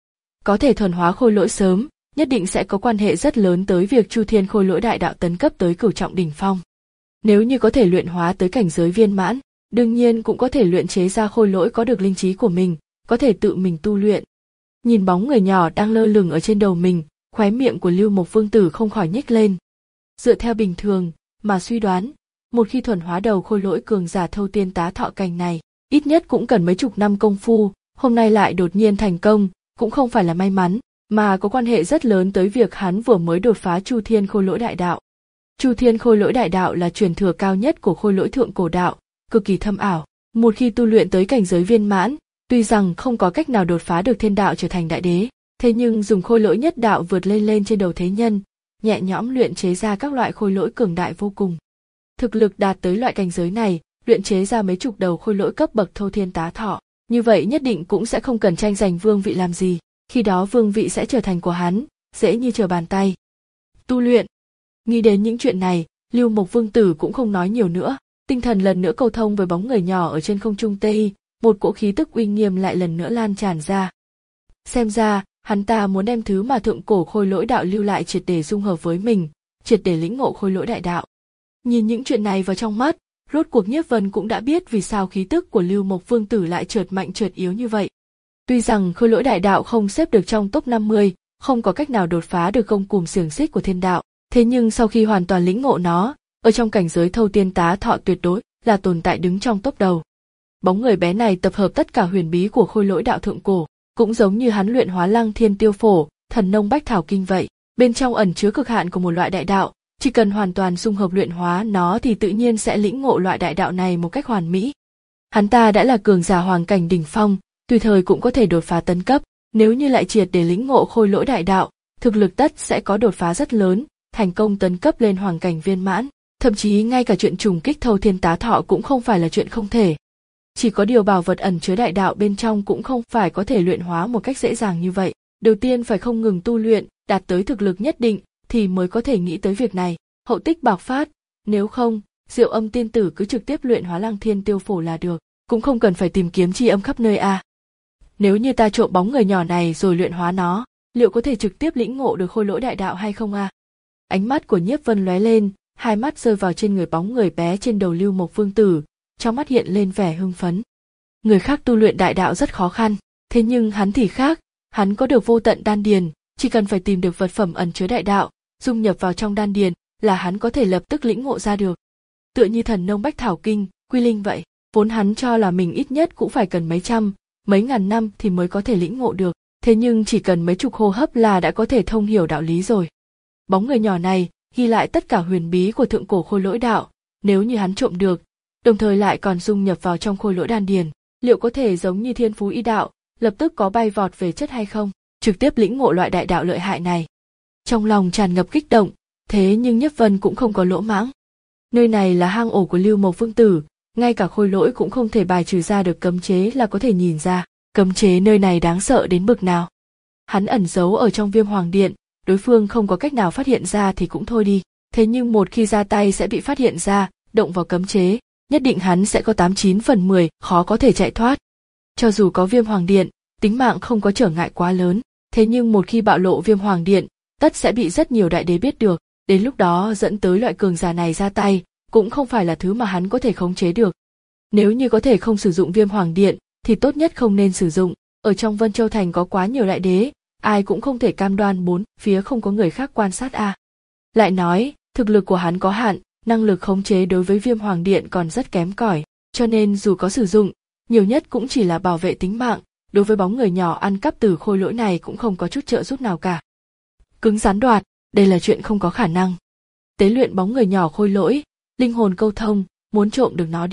Có thể thuần hóa khôi lỗi sớm, nhất định sẽ có quan hệ rất lớn tới việc Chu Thiên khôi lỗi đại đạo tấn cấp tới cửu trọng đỉnh phong. Nếu như có thể luyện hóa tới cảnh giới viên mãn, đương nhiên cũng có thể luyện chế ra khôi lỗi có được linh trí của mình, có thể tự mình tu luyện. Nhìn bóng người nhỏ đang lơ lửng ở trên đầu mình, khóe miệng của Lưu Mộc Vương Tử không khỏi nhếch lên. Dựa theo bình thường mà suy đoán, một khi thuần hóa đầu khôi lỗi cường giả thâu tiên tá thọ cảnh này, ít nhất cũng cần mấy chục năm công phu, hôm nay lại đột nhiên thành công, cũng không phải là may mắn, mà có quan hệ rất lớn tới việc hắn vừa mới đột phá Chu Thiên khôi lỗi đại đạo. Chu Thiên khôi lỗi đại đạo là truyền thừa cao nhất của khôi lỗi thượng cổ đạo, cực kỳ thâm ảo. Một khi tu luyện tới cảnh giới viên mãn, tuy rằng không có cách nào đột phá được thiên đạo trở thành đại đế, thế nhưng dùng khôi lỗi nhất đạo vượt lên lên trên đầu thế nhân, nhẹ nhõm luyện chế ra các loại khôi lỗi cường đại vô cùng. Thực lực đạt tới loại cảnh giới này, luyện chế ra mấy chục đầu khôi lỗi cấp bậc thâu thiên tá thọ, như vậy nhất định cũng sẽ không cần tranh giành vương vị làm gì, khi đó vương vị sẽ trở thành của hắn, dễ như trở bàn tay. Tu luyện. Nghĩ đến những chuyện này, Lưu Mộc Vương Tử cũng không nói nhiều nữa, tinh thần lần nữa câu thông với bóng người nhỏ ở trên không trung Tây, một cỗ khí tức uy nghiêm lại lần nữa lan tràn ra. Xem ra, hắn ta muốn đem thứ mà thượng cổ khôi lỗi đạo lưu lại triệt để dung hợp với mình, triệt để lĩnh ngộ khôi lỗi đại đạo. Nhìn những chuyện này vào trong mắt, rốt cuộc Nhiếp Vân cũng đã biết vì sao khí tức của Lưu Mộc Vương Tử lại chợt mạnh chợt yếu như vậy. Tuy rằng khôi lỗi đại đạo không xếp được trong top năm mươi, không có cách nào đột phá được gông cùm xiềng xích của thiên đạo, thế nhưng sau khi hoàn toàn lĩnh ngộ nó, ở trong cảnh giới thâu tiên tá thọ tuyệt đối là tồn tại đứng trong top đầu. Bóng người bé này tập hợp tất cả huyền bí của khôi lỗi đạo thượng cổ, cũng giống như hắn luyện hóa Lăng Thiên Tiêu Phổ, Thần Nông Bách Thảo Kinh vậy, bên trong ẩn chứa cực hạn của một loại đại đạo, chỉ cần hoàn toàn dung hợp luyện hóa nó thì tự nhiên sẽ lĩnh ngộ loại đại đạo này một cách hoàn mỹ. Hắn ta đã là cường giả hoàng cảnh đỉnh phong, tùy thời cũng có thể đột phá tấn cấp, nếu như lại triệt để lĩnh ngộ khôi lỗi đại đạo, thực lực tất sẽ có đột phá rất lớn, thành công tấn cấp lên hoàng cảnh viên mãn, thậm chí ngay cả chuyện trùng kích thâu thiên tá thọ cũng không phải là chuyện không thể. Chỉ có điều bảo vật ẩn chứa đại đạo bên trong cũng không phải có thể luyện hóa một cách dễ dàng như vậy, đầu tiên phải không ngừng tu luyện, đạt tới thực lực nhất định thì mới có thể nghĩ tới việc này, hậu tích bạc phát, nếu không, Diệu Âm tiên tử cứ trực tiếp luyện hóa Lăng Thiên Tiêu Phổ là được, cũng không cần phải tìm kiếm tri âm khắp nơi a. À. Nếu như ta trộm bóng người nhỏ này rồi luyện hóa nó, liệu có thể trực tiếp lĩnh ngộ được khôi lỗi đại đạo hay không a? À? Ánh mắt của Nhiếp Vân lóe lên, hai mắt rơi vào trên người bóng người bé trên đầu Lưu Mộc Vương Tử, trong mắt hiện lên vẻ hưng phấn. Người khác tu luyện đại đạo rất khó khăn, thế nhưng hắn thì khác, hắn có được vô tận đan điền, chỉ cần phải tìm được vật phẩm ẩn chứa đại đạo, dung nhập vào trong đan điền, là hắn có thể lập tức lĩnh ngộ ra được. Tựa như Thần Nông Bách Thảo Kinh, Quy Linh vậy, vốn hắn cho là mình ít nhất cũng phải cần mấy trăm, mấy ngàn năm thì mới có thể lĩnh ngộ được, thế nhưng chỉ cần mấy chục hô hấp là đã có thể thông hiểu đạo lý rồi. Bóng người nhỏ này ghi lại tất cả huyền bí của thượng cổ khôi lỗi đạo, nếu như hắn trộm được, đồng thời lại còn dung nhập vào trong khôi lỗi đan điền, liệu có thể giống như Thiên Phú Y đạo, lập tức có bay vọt về chất hay không, trực tiếp lĩnh ngộ loại đại đạo lợi hại này. Trong lòng tràn ngập kích động, thế nhưng Nhiếp Vân cũng không có lỗ mãng. Nơi này là hang ổ của Lưu Mộc Vương Tử, ngay cả khôi lỗi cũng không thể bài trừ ra được cấm chế là có thể nhìn ra, cấm chế nơi này đáng sợ đến bực nào. Hắn ẩn giấu ở trong Viêm Hoàng Điện, đối phương không có cách nào phát hiện ra thì cũng thôi đi, thế nhưng một khi ra tay sẽ bị phát hiện ra, động vào cấm chế, nhất định hắn sẽ có tám chín phần mười khó có thể chạy thoát. Cho dù có Viêm Hoàng Điện, tính mạng không có trở ngại quá lớn, thế nhưng một khi bạo lộ Viêm Hoàng Điện, tất sẽ bị rất nhiều đại đế biết được, đến lúc đó dẫn tới loại cường giả này ra tay, cũng không phải là thứ mà hắn có thể khống chế được. Nếu như có thể không sử dụng Viêm Hoàng Điện, thì tốt nhất không nên sử dụng, ở trong Vân Châu Thành có quá nhiều đại đế, ai cũng không thể cam đoan bốn phía không có người khác quan sát a. À. Lại nói, thực lực của hắn có hạn, năng lực khống chế đối với Viêm Hoàng Điện còn rất kém cỏi, cho nên dù có sử dụng, nhiều nhất cũng chỉ là bảo vệ tính mạng, đối với bóng người nhỏ ăn cắp từ khôi lỗi này cũng không có chút trợ giúp nào cả. Cứng rắn đoạt, đây là chuyện không có khả năng. Tế luyện bóng người nhỏ khôi lỗi, linh hồn câu thông, muốn trộm được nó đi,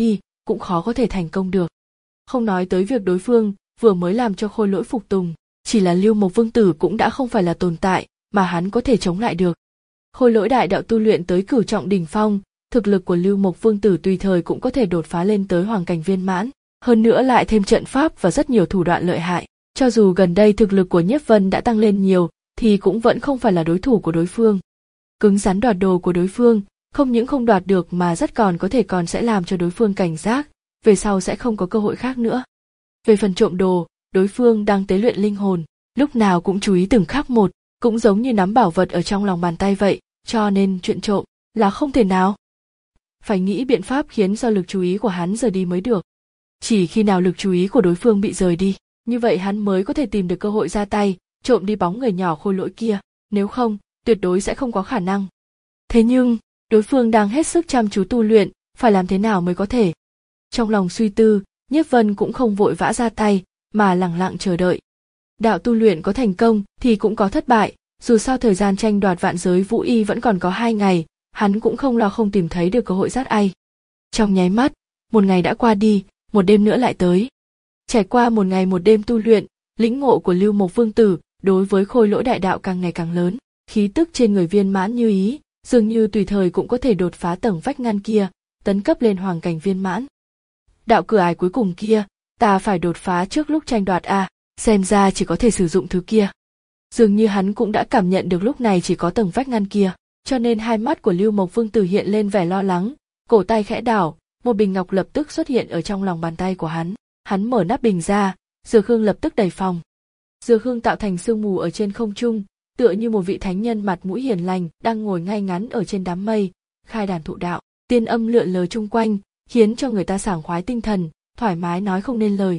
cũng khó có thể thành công được. Không nói tới việc đối phương vừa mới làm cho Khôi Lỗi phục tùng, chỉ là Lưu Mộc Vương Tử cũng đã không phải là tồn tại mà hắn có thể chống lại được. Khôi Lỗi đại đạo tu luyện tới cửu trọng đỉnh phong, thực lực của Lưu Mộc Vương Tử tùy thời cũng có thể đột phá lên tới hoàng cảnh viên mãn, hơn nữa lại thêm trận pháp và rất nhiều thủ đoạn lợi hại. Cho dù gần đây thực lực của Nhiếp Vân đã tăng lên nhiều, thì cũng vẫn không phải là đối thủ của đối phương. Cứng rắn đoạt đồ của đối phương, không những không đoạt được mà rất còn có thể còn sẽ làm cho đối phương cảnh giác, về sau sẽ không có cơ hội khác nữa. Về phần trộm đồ, đối phương đang tế luyện linh hồn, lúc nào cũng chú ý từng khắc một, cũng giống như nắm bảo vật ở trong lòng bàn tay vậy, cho nên chuyện trộm là không thể nào. Phải nghĩ biện pháp khiến cho lực chú ý của hắn rời đi mới được. Chỉ khi nào lực chú ý của đối phương bị rời đi, như vậy hắn mới có thể tìm được cơ hội ra tay, trộm đi bóng người nhỏ Khôi Lỗi kia, nếu không, tuyệt đối sẽ không có khả năng. Thế nhưng, đối phương đang hết sức chăm chú tu luyện, phải làm thế nào mới có thể? Trong lòng suy tư, Nhiếp Vân cũng không vội vã ra tay, mà lẳng lặng chờ đợi. Đạo tu luyện có thành công thì cũng có thất bại, dù sao thời gian tranh đoạt vạn giới vũ y vẫn còn có hai ngày, hắn cũng không lo không tìm thấy được cơ hội dắt ai. Trong nháy mắt, một ngày đã qua đi, một đêm nữa lại tới. Trải qua một ngày một đêm tu luyện, lĩnh ngộ của Lưu Mộc Vương Tử đối với Khôi Lỗi đại đạo càng ngày càng lớn, khí tức trên người viên mãn như ý, dường như tùy thời cũng có thể đột phá tầng vách ngăn kia, tấn cấp lên hoàng cảnh viên mãn. Đạo cửa ải cuối cùng kia, ta phải đột phá trước lúc tranh đoạt a, à, xem ra chỉ có thể sử dụng thứ kia. Dường như hắn cũng đã cảm nhận được lúc này chỉ có tầng vách ngăn kia, cho nên hai mắt của Lưu Mộc Vương Tử hiện lên vẻ lo lắng, cổ tay khẽ đảo, một bình ngọc lập tức xuất hiện ở trong lòng bàn tay của hắn. Hắn mở nắp bình ra, dược hương lập tức đầy phòng. Dược hương tạo thành sương mù ở trên không trung, tựa như một vị thánh nhân mặt mũi hiền lành đang ngồi ngay ngắn ở trên đám mây, khai đàn thụ đạo, tiên âm lượn lờ chung quanh, khiến cho người ta sảng khoái tinh thần, thoải mái nói không nên lời.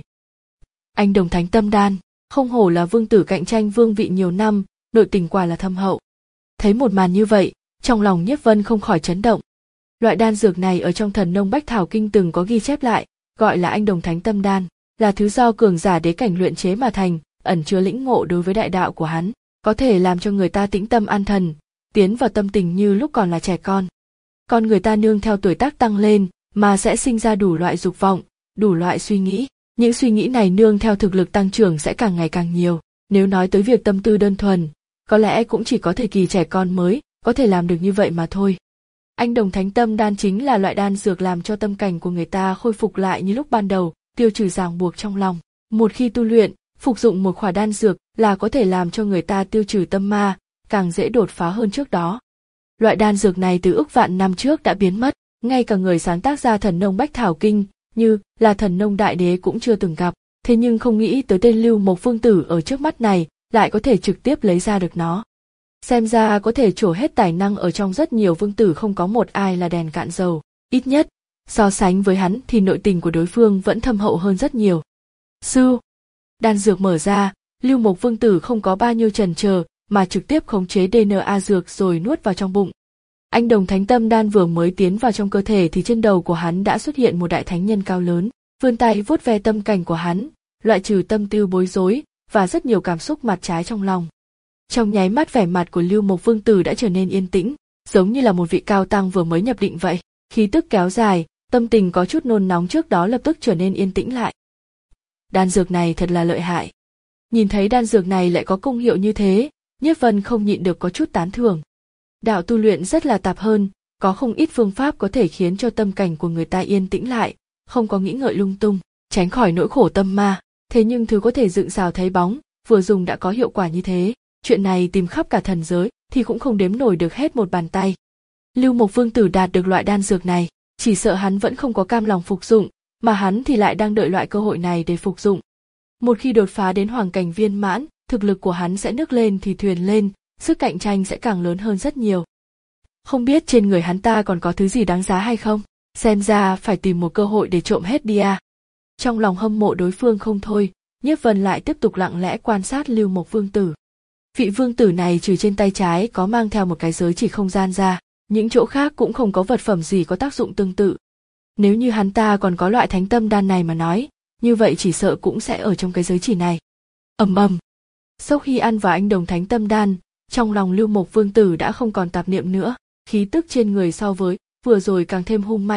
Anh đồng thánh tâm đan, không hổ là vương tử cạnh tranh vương vị nhiều năm, nội tình quả là thâm hậu. Thấy một màn như vậy, trong lòng Nhiếp Vân không khỏi chấn động. Loại đan dược này ở trong Thần Nông Bách Thảo Kinh từng có ghi chép lại, gọi là anh đồng thánh tâm đan, là thứ do cường giả đế cảnh luyện chế mà thành, ẩn chứa lĩnh ngộ đối với đại đạo của hắn, có thể làm cho người ta tĩnh tâm an thần, tiến vào tâm tình như lúc còn là trẻ con. Con người ta nương theo tuổi tác tăng lên, mà sẽ sinh ra đủ loại dục vọng, đủ loại suy nghĩ. Những suy nghĩ này nương theo thực lực tăng trưởng sẽ càng ngày càng nhiều. Nếu nói tới việc tâm tư đơn thuần, có lẽ cũng chỉ có thời kỳ trẻ con mới có thể làm được như vậy mà thôi. Anh đồng thánh tâm đan chính là loại đan dược làm cho tâm cảnh của người ta khôi phục lại như lúc ban đầu, tiêu trừ ràng buộc trong lòng. Một khi tu luyện, phục dụng một khỏa đan dược là có thể làm cho người ta tiêu trừ tâm ma, càng dễ đột phá hơn trước đó. Loại đan dược này từ ức vạn năm trước đã biến mất, ngay cả người sáng tác ra Thần Nông Bách Thảo Kinh, như là Thần Nông Đại Đế cũng chưa từng gặp, thế nhưng không nghĩ tới tên Lưu Mộc Vương Tử ở trước mắt này lại có thể trực tiếp lấy ra được nó. Xem ra có thể trổ hết tài năng ở trong rất nhiều vương tử không có một ai là đèn cạn dầu, ít nhất, so sánh với hắn thì nội tình của đối phương vẫn thâm hậu hơn rất nhiều. Sư, đan dược mở ra, Lưu Mộc Vương Tử không có bao nhiêu chần chờ mà trực tiếp khống chế đê en a dược rồi nuốt vào trong bụng. Anh đồng thánh tâm đan vừa mới tiến vào trong cơ thể thì trên đầu của hắn đã xuất hiện một đại thánh nhân cao lớn, vươn tay vuốt ve tâm cảnh của hắn, loại trừ tâm tư bối rối và rất nhiều cảm xúc mặt trái trong lòng. Trong nháy mắt vẻ mặt của Lưu Mộc Vương Tử đã trở nên yên tĩnh, giống như là một vị cao tăng vừa mới nhập định vậy, khí tức kéo dài, tâm tình có chút nôn nóng trước đó lập tức trở nên yên tĩnh lại. Đan dược này thật là lợi hại. Nhìn thấy đan dược này lại có công hiệu như thế, Nhiếp Vân không nhịn được có chút tán thưởng. Đạo tu luyện rất là tạp hơn, có không ít phương pháp có thể khiến cho tâm cảnh của người ta yên tĩnh lại, không có nghĩ ngợi lung tung, tránh khỏi nỗi khổ tâm ma. Thế nhưng thứ có thể dựng xào thấy bóng, vừa dùng đã có hiệu quả như thế, chuyện này tìm khắp cả thần giới thì cũng không đếm nổi được hết một bàn tay. Lưu Mộc Vương Tử đạt được loại đan dược này, chỉ sợ hắn vẫn không có cam lòng phục dụng, mà hắn thì lại đang đợi loại cơ hội này để phục dụng. Một khi đột phá đến hoàng cảnh viên mãn, thực lực của hắn sẽ nước lên thì thuyền lên, sức cạnh tranh sẽ càng lớn hơn rất nhiều. Không biết trên người hắn ta còn có thứ gì đáng giá hay không, xem ra phải tìm một cơ hội để trộm hết đi à. Trong lòng hâm mộ đối phương không thôi, Nhiếp Vân lại tiếp tục lặng lẽ quan sát Lưu Mộc Vương Tử. Vị vương tử này trừ trên tay trái có mang theo một cái giới chỉ không gian ra, những chỗ khác cũng không có vật phẩm gì có tác dụng tương tự. Nếu như hắn ta còn có loại thánh tâm đan này mà nói, như vậy chỉ sợ cũng sẽ ở trong cái giới chỉ này. Ầm ầm. Sau khi ăn vào anh đồng thánh tâm đan, trong lòng Lưu Mộc Vương Tử đã không còn tạp niệm nữa, khí tức trên người so với vừa rồi càng thêm hung mãnh,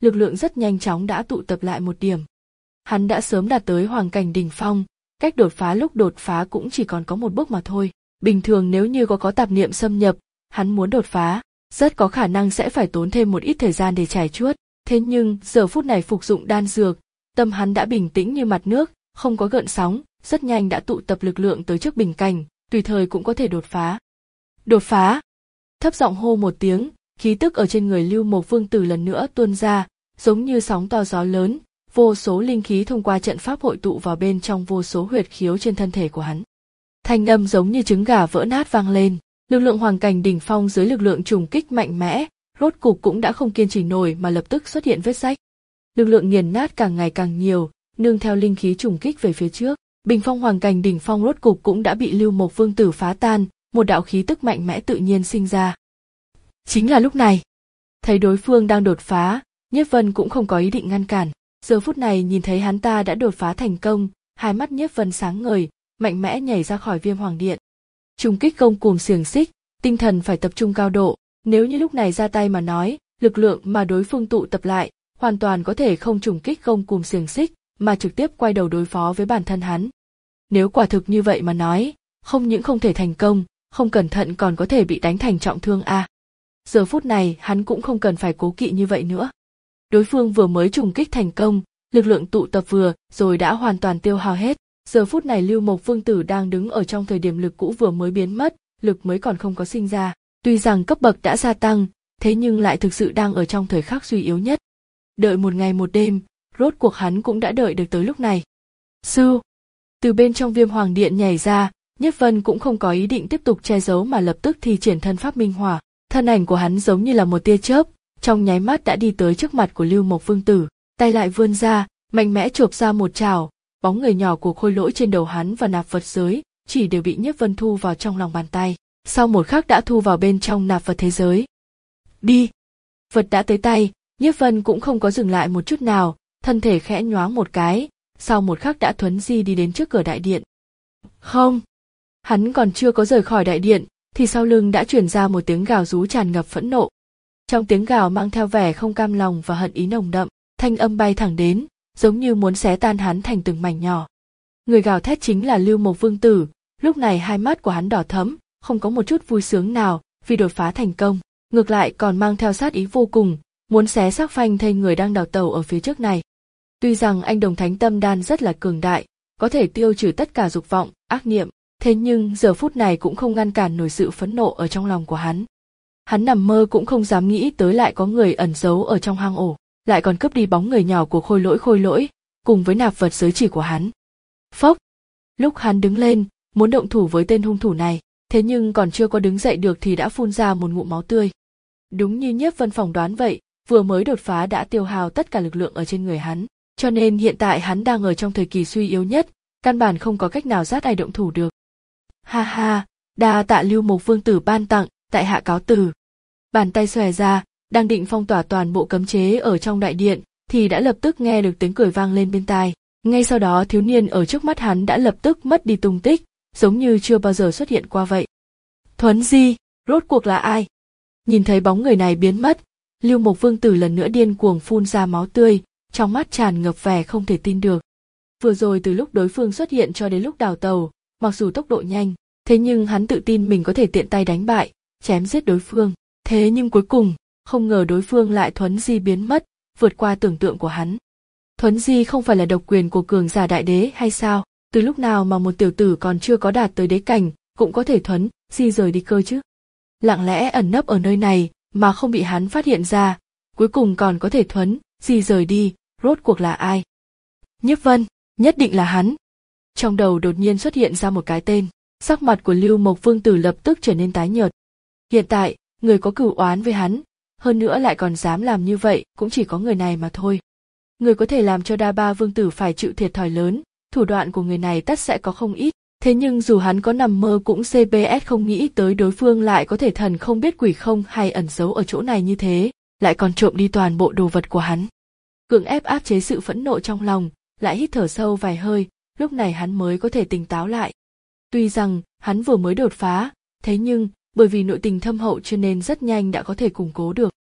lực lượng rất nhanh chóng đã tụ tập lại một điểm. Hắn đã sớm đạt tới hoàng cảnh đỉnh phong, cách đột phá lúc đột phá cũng chỉ còn có một bước mà thôi. Bình thường nếu như có có tạp niệm xâm nhập, hắn muốn đột phá, rất có khả năng sẽ phải tốn thêm một ít thời gian để trải chuốt. Thế nhưng giờ phút này phục dụng đan dược, tâm hắn đã bình tĩnh như mặt nước, không có gợn sóng, rất nhanh đã tụ tập lực lượng tới trước bình cảnh, tùy thời cũng có thể đột phá. Đột phá! Thấp giọng hô một tiếng, khí tức ở trên người Lưu Mộc Vương Tử lần nữa tuôn ra, giống như sóng to gió lớn, vô số linh khí thông qua trận pháp hội tụ vào bên trong vô số huyệt khiếu trên thân thể của hắn. Thanh âm giống như trứng gà vỡ nát vang lên, lực lượng hoàng cảnh đỉnh phong dưới lực lượng trùng kích mạnh mẽ, rốt cục cũng đã không kiên trì nổi mà lập tức xuất hiện vết rách. Lực lượng nghiền nát càng ngày càng nhiều, nương theo linh khí trùng kích về phía trước, bình phong hoàng cảnh đỉnh phong rốt cục cũng đã bị Lưu Mộc Vương Tử phá tan, một đạo khí tức mạnh mẽ tự nhiên sinh ra. Chính là lúc này, thấy đối phương đang đột phá, Nhiếp Vân cũng không có ý định ngăn cản. Giờ phút này nhìn thấy hắn ta đã đột phá thành công, hai mắt Nhiếp Vân sáng ngời, mạnh mẽ nhảy ra khỏi Viêm Hoàng Điện. Trùng kích gông cùm xiềng xích, tinh thần phải tập trung cao độ, nếu như lúc này ra tay mà nói, lực lượng mà đối phương tụ tập lại, hoàn toàn có thể không trùng kích gông cùm xiềng xích, mà trực tiếp quay đầu đối phó với bản thân hắn. Nếu quả thực như vậy mà nói, không những không thể thành công, không cẩn thận còn có thể bị đánh thành trọng thương a. À. Giờ phút này hắn cũng không cần phải cố kỵ như vậy nữa. Đối phương vừa mới trùng kích thành công, lực lượng tụ tập vừa rồi đã hoàn toàn tiêu hao hết. Giờ phút này Lưu Mộc Vương Tử đang đứng ở trong thời điểm lực cũ vừa mới biến mất, lực mới còn không có sinh ra. Tuy rằng cấp bậc đã gia tăng, thế nhưng lại thực sự đang ở trong thời khắc suy yếu nhất. Đợi một ngày một đêm, rốt cuộc hắn cũng đã đợi được tới lúc này. Sư! Từ bên trong Viêm Hoàng Điện nhảy ra, Nhiếp Vân cũng không có ý định tiếp tục che giấu mà lập tức thi triển thân pháp minh hỏa. Thân ảnh của hắn giống như là một tia chớp, trong nháy mắt đã đi tới trước mặt của Lưu Mộc Vương Tử, tay lại vươn ra, mạnh mẽ chộp ra một chảo, bóng người nhỏ của Khôi Lỗi trên đầu hắn và nạp vật giới, chỉ đều bị Nhiếp Vân thu vào trong lòng bàn tay. Sau một khắc đã thu vào bên trong nạp vật thế giới. Đi! Vật đã tới tay, Nhiếp Vân cũng không có dừng lại một chút nào, thân thể khẽ nhoáng một cái, sau một khắc đã thuấn di đi đến trước cửa đại điện. Không! Hắn còn chưa có rời khỏi đại điện, thì sau lưng đã truyền ra một tiếng gào rú tràn ngập phẫn nộ. Trong tiếng gào mang theo vẻ không cam lòng và hận ý nồng đậm, thanh âm bay thẳng đến, giống như muốn xé tan hắn thành từng mảnh nhỏ. Người gào thét chính là Lưu Mộc Vương Tử, lúc này hai mắt của hắn đỏ thẫm, không có một chút vui sướng nào vì đột phá thành công, ngược lại còn mang theo sát ý vô cùng, muốn xé xác phanh thây người đang đào tẩu ở phía trước này. Tuy rằng anh Đồng Thánh Tâm Đan rất là cường đại, có thể tiêu trừ tất cả dục vọng, ác niệm, thế nhưng giờ phút này cũng không ngăn cản nổi sự phẫn nộ ở trong lòng của hắn. Hắn nằm mơ cũng không dám nghĩ tới lại có người ẩn giấu ở trong hang ổ, lại còn cướp đi bóng người nhỏ của Khôi Lỗi Khôi Lỗi, cùng với nạp vật giới chỉ của hắn. Phốc! Lúc hắn đứng lên, muốn động thủ với tên hung thủ này, thế nhưng còn chưa có đứng dậy được thì đã phun ra một ngụm máu tươi. Đúng như Nhiếp Vân phỏng đoán vậy, vừa mới đột phá đã tiêu hao tất cả lực lượng ở trên người hắn, cho nên hiện tại hắn đang ở trong thời kỳ suy yếu nhất, căn bản không có cách nào giết ai động thủ được. Ha ha, đa tạ Lưu Mộc Vương Tử ban tặng, tại hạ cáo từ. Bàn tay xòe ra, đang định phong tỏa toàn bộ cấm chế ở trong đại điện, thì đã lập tức nghe được tiếng cười vang lên bên tai. Ngay sau đó thiếu niên ở trước mắt hắn đã lập tức mất đi tung tích, giống như chưa bao giờ xuất hiện qua vậy. Thuấn Di, rốt cuộc là ai? Nhìn thấy bóng người này biến mất, Lưu Mộc Vương Tử lần nữa điên cuồng phun ra máu tươi, trong mắt tràn ngập vẻ không thể tin được. Vừa rồi từ lúc đối phương xuất hiện cho đến lúc đào tàu, mặc dù tốc độ nhanh, thế nhưng hắn tự tin mình có thể tiện tay đánh bại, chém giết đối phương. Thế nhưng cuối cùng, không ngờ đối phương lại thuấn di biến mất, vượt qua tưởng tượng của hắn. Thuấn di không phải là độc quyền của cường giả đại đế hay sao? Từ lúc nào mà một tiểu tử còn chưa có đạt tới đế cảnh, cũng có thể thuấn di rời đi cơ chứ? Lặng lẽ ẩn nấp ở nơi này mà không bị hắn phát hiện ra, cuối cùng còn có thể thuấn di rời đi, rốt cuộc là ai? Nhiếp Vân, nhất định là hắn. Trong đầu đột nhiên xuất hiện ra một cái tên, sắc mặt của Lưu Mộc Vương Tử lập tức trở nên tái nhợt. Hiện tại, người có cửu oán với hắn, hơn nữa lại còn dám làm như vậy, cũng chỉ có người này mà thôi. Người có thể làm cho Đa Ba Vương Tử phải chịu thiệt thòi lớn, thủ đoạn của người này tất sẽ có không ít, thế nhưng dù hắn có nằm mơ cũng xê pê ét không nghĩ tới đối phương lại có thể thần không biết quỷ không hay ẩn giấu ở chỗ này như thế, lại còn trộm đi toàn bộ đồ vật của hắn. Cưỡng ép áp chế sự phẫn nộ trong lòng, lại hít thở sâu vài hơi, lúc này hắn mới có thể tỉnh táo lại. Tuy rằng hắn vừa mới đột phá, thế nhưng bởi vì nội tình thâm hậu cho nên rất nhanh đã có thể củng cố được,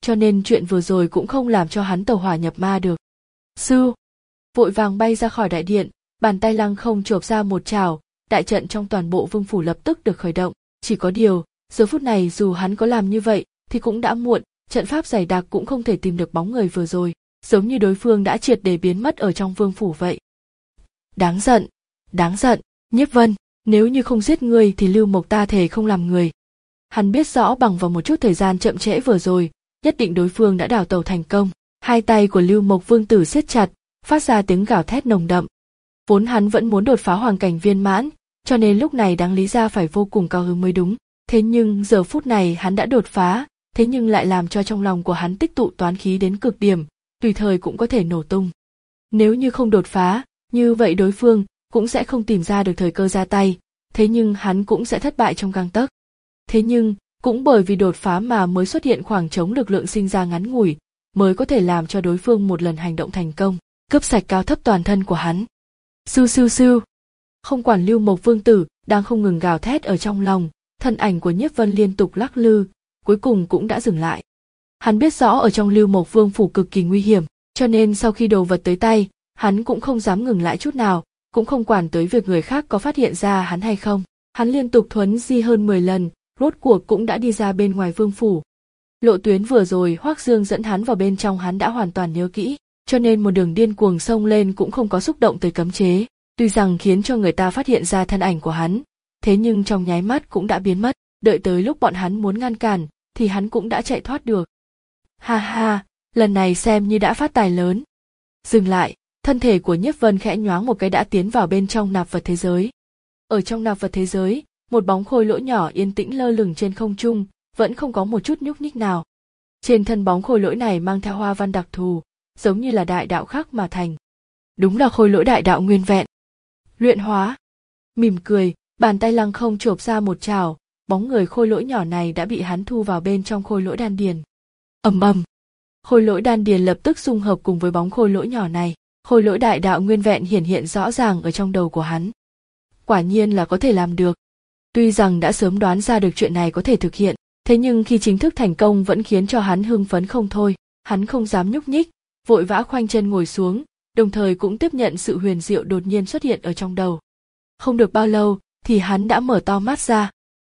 cho nên chuyện vừa rồi cũng không làm cho hắn tẩu hỏa nhập ma được. Sư, vội vàng bay ra khỏi đại điện, bàn tay lăng không chộp ra một chảo, đại trận trong toàn bộ vương phủ lập tức được khởi động. Chỉ có điều, giờ phút này dù hắn có làm như vậy thì cũng đã muộn, trận pháp dày đặc cũng không thể tìm được bóng người vừa rồi, giống như đối phương đã triệt để biến mất ở trong vương phủ vậy. Đáng giận, đáng giận, Nhiếp Vân, nếu như không giết ngươi thì Lưu Mộc ta thề không làm người. Hắn biết rõ bằng vào một chút thời gian chậm trễ vừa rồi, nhất định đối phương đã đào tẩu thành công. Hai tay của Lưu Mộc vương tử siết chặt, phát ra tiếng gào thét nồng đậm. Vốn hắn vẫn muốn đột phá hoàng cảnh viên mãn, cho nên lúc này đáng lý ra phải vô cùng cao hứng mới đúng. Thế nhưng giờ phút này hắn đã đột phá, thế nhưng lại làm cho trong lòng của hắn tích tụ toán khí đến cực điểm, tùy thời cũng có thể nổ tung. Nếu như không đột phá, như vậy đối phương cũng sẽ không tìm ra được thời cơ ra tay, thế nhưng hắn cũng sẽ thất bại trong gang tấc. Thế nhưng, cũng bởi vì đột phá mà mới xuất hiện khoảng trống lực lượng sinh ra ngắn ngủi, mới có thể làm cho đối phương một lần hành động thành công, cướp sạch cao thấp toàn thân của hắn. Sưu sưu sưu. Không quản Lưu Mộc vương tử đang không ngừng gào thét ở trong lòng, thân ảnh của Nhiếp Vân liên tục lắc lư, cuối cùng cũng đã dừng lại. Hắn biết rõ ở trong Lưu Mộc vương phủ cực kỳ nguy hiểm, cho nên sau khi đồ vật tới tay, hắn cũng không dám ngừng lại chút nào, cũng không quản tới việc người khác có phát hiện ra hắn hay không. Hắn liên tục thuấn di hơn mười lần, rốt cuộc cũng đã đi ra bên ngoài vương phủ. Lộ tuyến vừa rồi Hoắc Dương dẫn hắn vào bên trong hắn đã hoàn toàn nhớ kỹ, cho nên một đường điên cuồng xông lên cũng không có xúc động tới cấm chế, tuy rằng khiến cho người ta phát hiện ra thân ảnh của hắn, thế nhưng trong nháy mắt cũng đã biến mất, đợi tới lúc bọn hắn muốn ngăn cản, thì hắn cũng đã chạy thoát được. Ha ha, lần này xem như đã phát tài lớn. Dừng lại, thân thể của Nhiếp Vân khẽ nhoáng một cái đã tiến vào bên trong nạp vật thế giới. Ở trong nạp vật thế giới, một bóng khôi lỗi nhỏ yên tĩnh lơ lửng trên không trung, vẫn không có một chút nhúc nhích nào. Trên thân bóng khôi lỗi này mang theo hoa văn đặc thù, giống như là đại đạo khắc mà thành. Đúng là khôi lỗi đại đạo nguyên vẹn. Luyện hóa. Mỉm cười, bàn tay lăng không chộp ra một chảo, bóng người khôi lỗi nhỏ này đã bị hắn thu vào bên trong khôi lỗi đan điền. Ầm ầm. Khôi lỗi đan điền lập tức dung hợp cùng với bóng khôi lỗi nhỏ này, khôi lỗi đại đạo nguyên vẹn hiển hiện rõ ràng ở trong đầu của hắn. Quả nhiên là có thể làm được. Tuy rằng đã sớm đoán ra được chuyện này có thể thực hiện, thế nhưng khi chính thức thành công vẫn khiến cho hắn hưng phấn không thôi, hắn không dám nhúc nhích, vội vã khoanh chân ngồi xuống, đồng thời cũng tiếp nhận sự huyền diệu đột nhiên xuất hiện ở trong đầu. Không được bao lâu, thì hắn đã mở to mắt ra.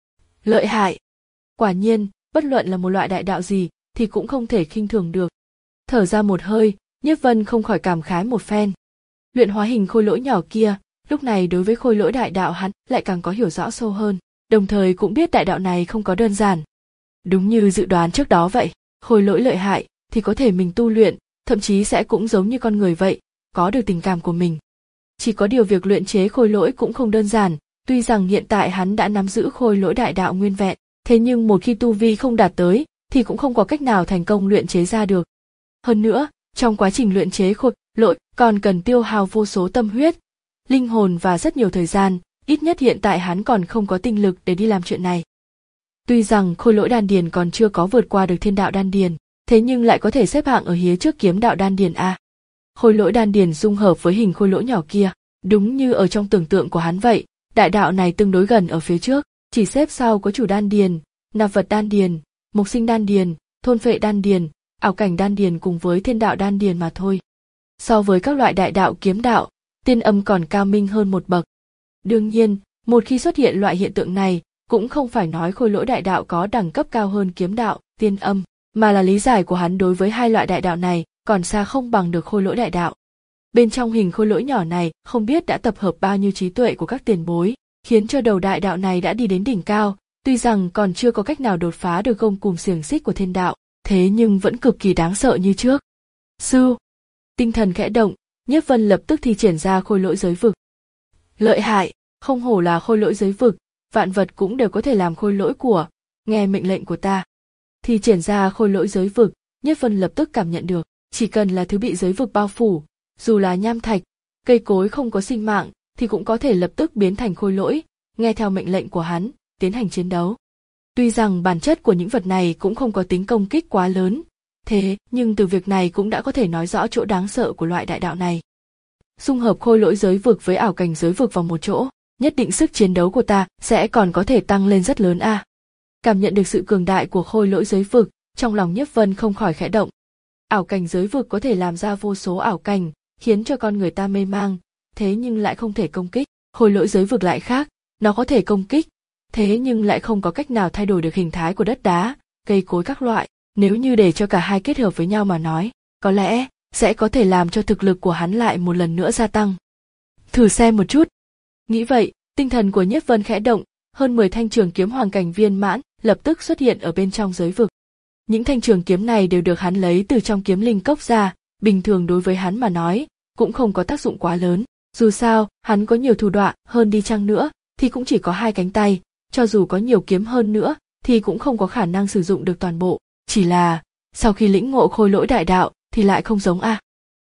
Lợi hại! Quả nhiên, bất luận là một loại đại đạo gì, thì cũng không thể khinh thường được. Thở ra một hơi, Nhiếp Vân không khỏi cảm khái một phen. Luyện hóa hình khôi lỗi nhỏ kia, lúc này đối với khôi lỗi đại đạo hắn lại càng có hiểu rõ sâu hơn, đồng thời cũng biết đại đạo này không có đơn giản. Đúng như dự đoán trước đó vậy, khôi lỗi lợi hại thì có thể mình tu luyện, thậm chí sẽ cũng giống như con người vậy, có được tình cảm của mình. Chỉ có điều việc luyện chế khôi lỗi cũng không đơn giản, tuy rằng hiện tại hắn đã nắm giữ khôi lỗi đại đạo nguyên vẹn, thế nhưng một khi tu vi không đạt tới, thì cũng không có cách nào thành công luyện chế ra được. Hơn nữa, trong quá trình luyện chế khôi lỗi còn cần tiêu hao vô số tâm huyết, linh hồn và rất nhiều thời gian, ít nhất hiện tại hắn còn không có tinh lực để đi làm chuyện này. Tuy rằng khôi lỗi đan điền còn chưa có vượt qua được thiên đạo đan điền, thế nhưng lại có thể xếp hạng ở phía trước kiếm đạo đan điền a. Khôi lỗi đan điền dung hợp với hình khôi lỗi nhỏ kia, đúng như ở trong tưởng tượng của hắn vậy, đại đạo này tương đối gần ở phía trước, chỉ xếp sau có chủ đan điền, nạp vật đan điền, mộc sinh đan điền, thôn phệ đan điền, ảo cảnh đan điền cùng với thiên đạo đan điền mà thôi. So với các loại đại đạo kiếm đạo, tiên âm còn cao minh hơn một bậc. Đương nhiên, một khi xuất hiện loại hiện tượng này, cũng không phải nói khôi lỗi đại đạo có đẳng cấp cao hơn kiếm đạo, tiên âm, mà là lý giải của hắn đối với hai loại đại đạo này còn xa không bằng được khôi lỗi đại đạo. Bên trong hình khôi lỗi nhỏ này không biết đã tập hợp bao nhiêu trí tuệ của các tiền bối, khiến cho đầu đại đạo này đã đi đến đỉnh cao, tuy rằng còn chưa có cách nào đột phá được gông cùm xiềng xích của thiên đạo, thế nhưng vẫn cực kỳ đáng sợ như trước. Sư, tinh thần khẽ động, Nhiếp Vân lập tức thi triển ra khôi lỗi giới vực. Lợi hại, không hổ là khôi lỗi giới vực, vạn vật cũng đều có thể làm khôi lỗi của, nghe mệnh lệnh của ta. Thi triển ra khôi lỗi giới vực, Nhiếp Vân lập tức cảm nhận được, chỉ cần là thứ bị giới vực bao phủ, dù là nham thạch, cây cối không có sinh mạng, thì cũng có thể lập tức biến thành khôi lỗi, nghe theo mệnh lệnh của hắn, tiến hành chiến đấu. Tuy rằng bản chất của những vật này cũng không có tính công kích quá lớn, thế nhưng từ việc này cũng đã có thể nói rõ chỗ đáng sợ của loại đại đạo này. Dung hợp khôi lỗi giới vực với ảo cảnh giới vực vào một chỗ, nhất định sức chiến đấu của ta sẽ còn có thể tăng lên rất lớn a. À. Cảm nhận được sự cường đại của khôi lỗi giới vực, Trong lòng Nhiếp Vân không khỏi khẽ động. Ảo cảnh giới vực có thể làm ra vô số ảo cảnh, khiến cho con người ta mê mang, thế nhưng lại không thể công kích. Khôi lỗi giới vực lại khác, nó có thể công kích, thế nhưng lại không có cách nào thay đổi được hình thái của đất đá, cây cối các loại. Nếu như để cho cả hai kết hợp với nhau mà nói, có lẽ sẽ có thể làm cho thực lực của hắn lại một lần nữa gia tăng. Thử xem một chút. Nghĩ vậy, tinh thần của Nhiếp Vân khẽ động, hơn mười thanh trường kiếm hoàng cảnh viên mãn lập tức xuất hiện ở bên trong giới vực. Những thanh trường kiếm này đều được hắn lấy từ trong kiếm linh cốc ra, bình thường đối với hắn mà nói, cũng không có tác dụng quá lớn. Dù sao, hắn có nhiều thủ đoạn hơn đi chăng nữa, thì cũng chỉ có hai cánh tay, cho dù có nhiều kiếm hơn nữa, thì cũng không có khả năng sử dụng được toàn bộ. Chỉ là, sau khi lĩnh ngộ khôi lỗi đại đạo, thì lại không giống a. À.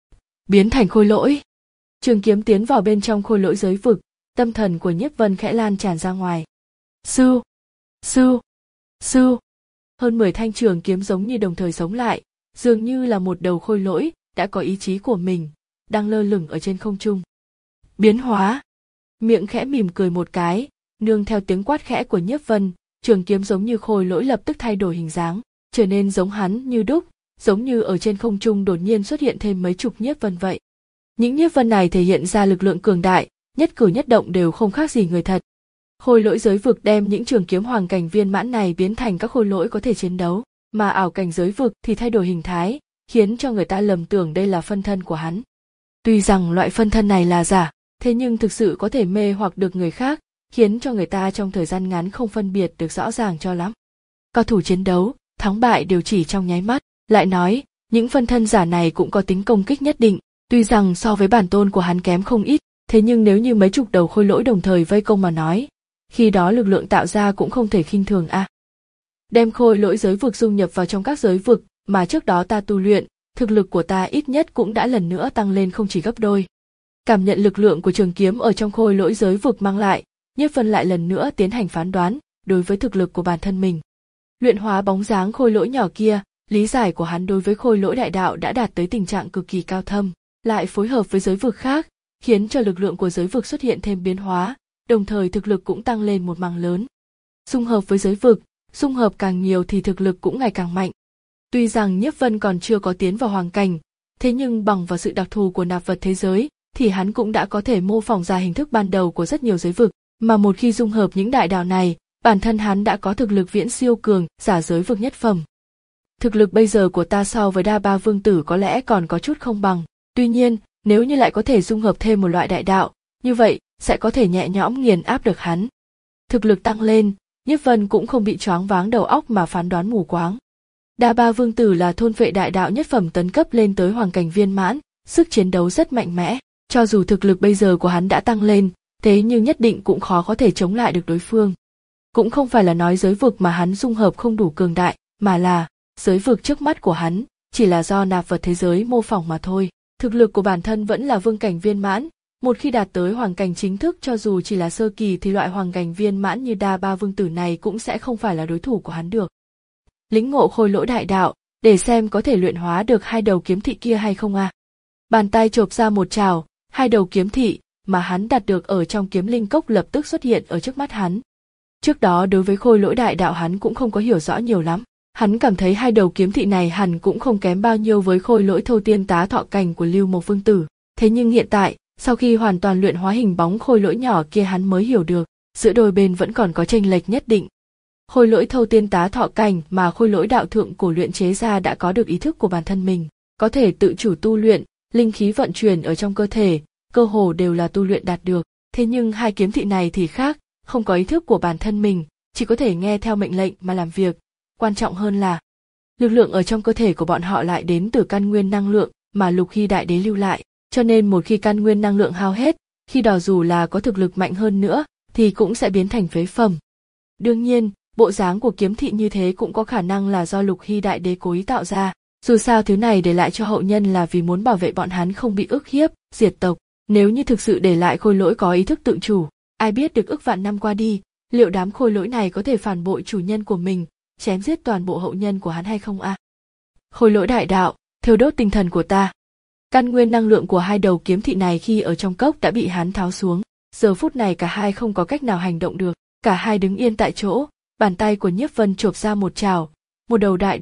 Biến thành khôi lỗi. Trường kiếm tiến vào bên trong khôi lỗi giới vực, tâm thần của Nhiếp Vân khẽ lan tràn ra ngoài. Sư, sư, sư. Hơn mười thanh trường kiếm giống như đồng thời sống lại, dường như là một đầu khôi lỗi, đã có ý chí của mình, đang lơ lửng ở trên không trung. Biến hóa. Miệng khẽ mỉm cười một cái, nương theo tiếng quát khẽ của Nhiếp Vân, trường kiếm giống như khôi lỗi lập tức thay đổi hình dáng, trở nên giống hắn như đúc, giống như ở trên không trung đột nhiên xuất hiện thêm mấy chục Nhiếp Vân vậy. Những Nhiếp Vân này thể hiện ra lực lượng cường đại, nhất cử nhất động đều không khác gì người thật. Khôi lỗi giới vực đem những trường kiếm hoàng cảnh viên mãn này biến thành các khôi lỗi có thể chiến đấu, mà ảo cảnh giới vực thì thay đổi hình thái, khiến cho người ta lầm tưởng đây là phân thân của hắn. Tuy rằng loại phân thân này là giả, thế nhưng thực sự có thể mê hoặc được người khác, khiến cho người ta trong thời gian ngắn không phân biệt được rõ ràng cho lắm. Cao thủ chiến đấu, thắng bại đều chỉ trong nháy mắt. Lại nói, những phân thân giả này cũng có tính công kích nhất định, tuy rằng so với bản tôn của hắn kém không ít, thế nhưng nếu như mấy chục đầu khôi lỗi đồng thời vây công mà nói, khi đó lực lượng tạo ra cũng không thể khinh thường a. À. Đem khôi lỗi giới vực dung nhập vào trong các giới vực mà trước đó ta tu luyện, thực lực của ta ít nhất cũng đã lần nữa tăng lên không chỉ gấp đôi. Cảm nhận lực lượng của trường kiếm ở trong khôi lỗi giới vực mang lại, Nhiếp Vân lại lần nữa tiến hành phán đoán đối với thực lực của bản thân mình. Luyện hóa bóng dáng khôi lỗi nhỏ kia, lý giải của hắn đối với khôi lỗi đại đạo đã đạt tới tình trạng cực kỳ cao thâm, lại phối hợp với giới vực khác, khiến cho lực lượng của giới vực xuất hiện thêm biến hóa, đồng thời thực lực cũng tăng lên một mảng lớn. Dung hợp với giới vực, dung hợp càng nhiều thì thực lực cũng ngày càng mạnh. Tuy rằng Nhiếp Vân còn chưa có tiến vào hoàng cảnh, thế nhưng bằng vào sự đặc thù của nạp vật thế giới, thì hắn cũng đã có thể mô phỏng ra hình thức ban đầu của rất nhiều giới vực, mà một khi dung hợp những đại đạo này, bản thân hắn đã có thực lực viễn siêu cường, giả giới vực nhất phẩm. Thực lực bây giờ của ta so với Đa Ba Vương Tử có lẽ còn có chút không bằng, tuy nhiên, nếu như lại có thể dung hợp thêm một loại đại đạo, như vậy, sẽ có thể nhẹ nhõm nghiền áp được hắn. Thực lực tăng lên, Nhiếp Vân cũng không bị choáng váng đầu óc mà phán đoán mù quáng. Đa Ba Vương Tử là thôn vệ đại đạo nhất phẩm tấn cấp lên tới hoàng cảnh viên mãn, sức chiến đấu rất mạnh mẽ, cho dù thực lực bây giờ của hắn đã tăng lên, thế nhưng nhất định cũng khó có thể chống lại được đối phương. Cũng không phải là nói giới vực mà hắn dung hợp không đủ cường đại, mà là giới vực trước mắt của hắn chỉ là do nạp vật thế giới mô phỏng mà thôi. Thực lực của bản thân vẫn là vương cảnh viên mãn, một khi đạt tới hoàng cảnh chính thức cho dù chỉ là sơ kỳ thì loại hoàng cảnh viên mãn như Đa Ba Vương Tử này cũng sẽ không phải là đối thủ của hắn được. Lĩnh ngộ khôi lỗi đại đạo, để xem có thể luyện hóa được hai đầu kiếm thị kia hay không à. Bàn tay chộp ra một trảo, hai đầu kiếm thị mà hắn đạt được ở trong kiếm linh cốc lập tức xuất hiện ở trước mắt hắn. Trước đó đối với khôi lỗi đại đạo hắn cũng không có hiểu rõ nhiều lắm. Hắn cảm thấy hai đầu kiếm thị này hẳn cũng không kém bao nhiêu với khôi lỗi thâu tiên tá thọ cảnh của Lưu Mộc Vương Tử. Thế nhưng hiện tại, sau khi hoàn toàn luyện hóa hình bóng khôi lỗi nhỏ kia hắn mới hiểu được, giữa đôi bên vẫn còn có chênh lệch nhất định. Khôi lỗi thâu tiên tá thọ cảnh mà khôi lỗi đạo thượng cổ luyện chế ra đã có được ý thức của bản thân mình, có thể tự chủ tu luyện, linh khí vận chuyển ở trong cơ thể, cơ hồ đều là tu luyện đạt được. Thế nhưng hai kiếm thị này thì khác, không có ý thức của bản thân mình, chỉ có thể nghe theo mệnh lệnh mà làm việc. Quan trọng hơn là, lực lượng ở trong cơ thể của bọn họ lại đến từ căn nguyên năng lượng mà Lục Hy Đại Đế lưu lại, cho nên một khi căn nguyên năng lượng hao hết, khi đó dù là có thực lực mạnh hơn nữa, thì cũng sẽ biến thành phế phẩm. Đương nhiên, bộ dáng của kiếm thị như thế cũng có khả năng là do Lục Hy Đại Đế cố ý tạo ra, dù sao thứ này để lại cho hậu nhân là vì muốn bảo vệ bọn hắn không bị ức hiếp, diệt tộc. Nếu như thực sự để lại khôi lỗi có ý thức tự chủ, ai biết được ức vạn năm qua đi, liệu đám khôi lỗi này có thể phản bội chủ nhân của mình, chém giết toàn bộ hậu nhân của hắn hay không a? À? Khôi lỗi đại đạo, thiêu đốt tinh thần của ta. Căn nguyên năng lượng của hai đầu kiếm thị này khi ở trong cốc đã bị hắn tháo xuống, giờ phút này cả hai không có cách nào hành động được, cả hai đứng yên tại chỗ, bàn tay của Nhiếp Vân chộp ra một trảo, một đầu đại đạo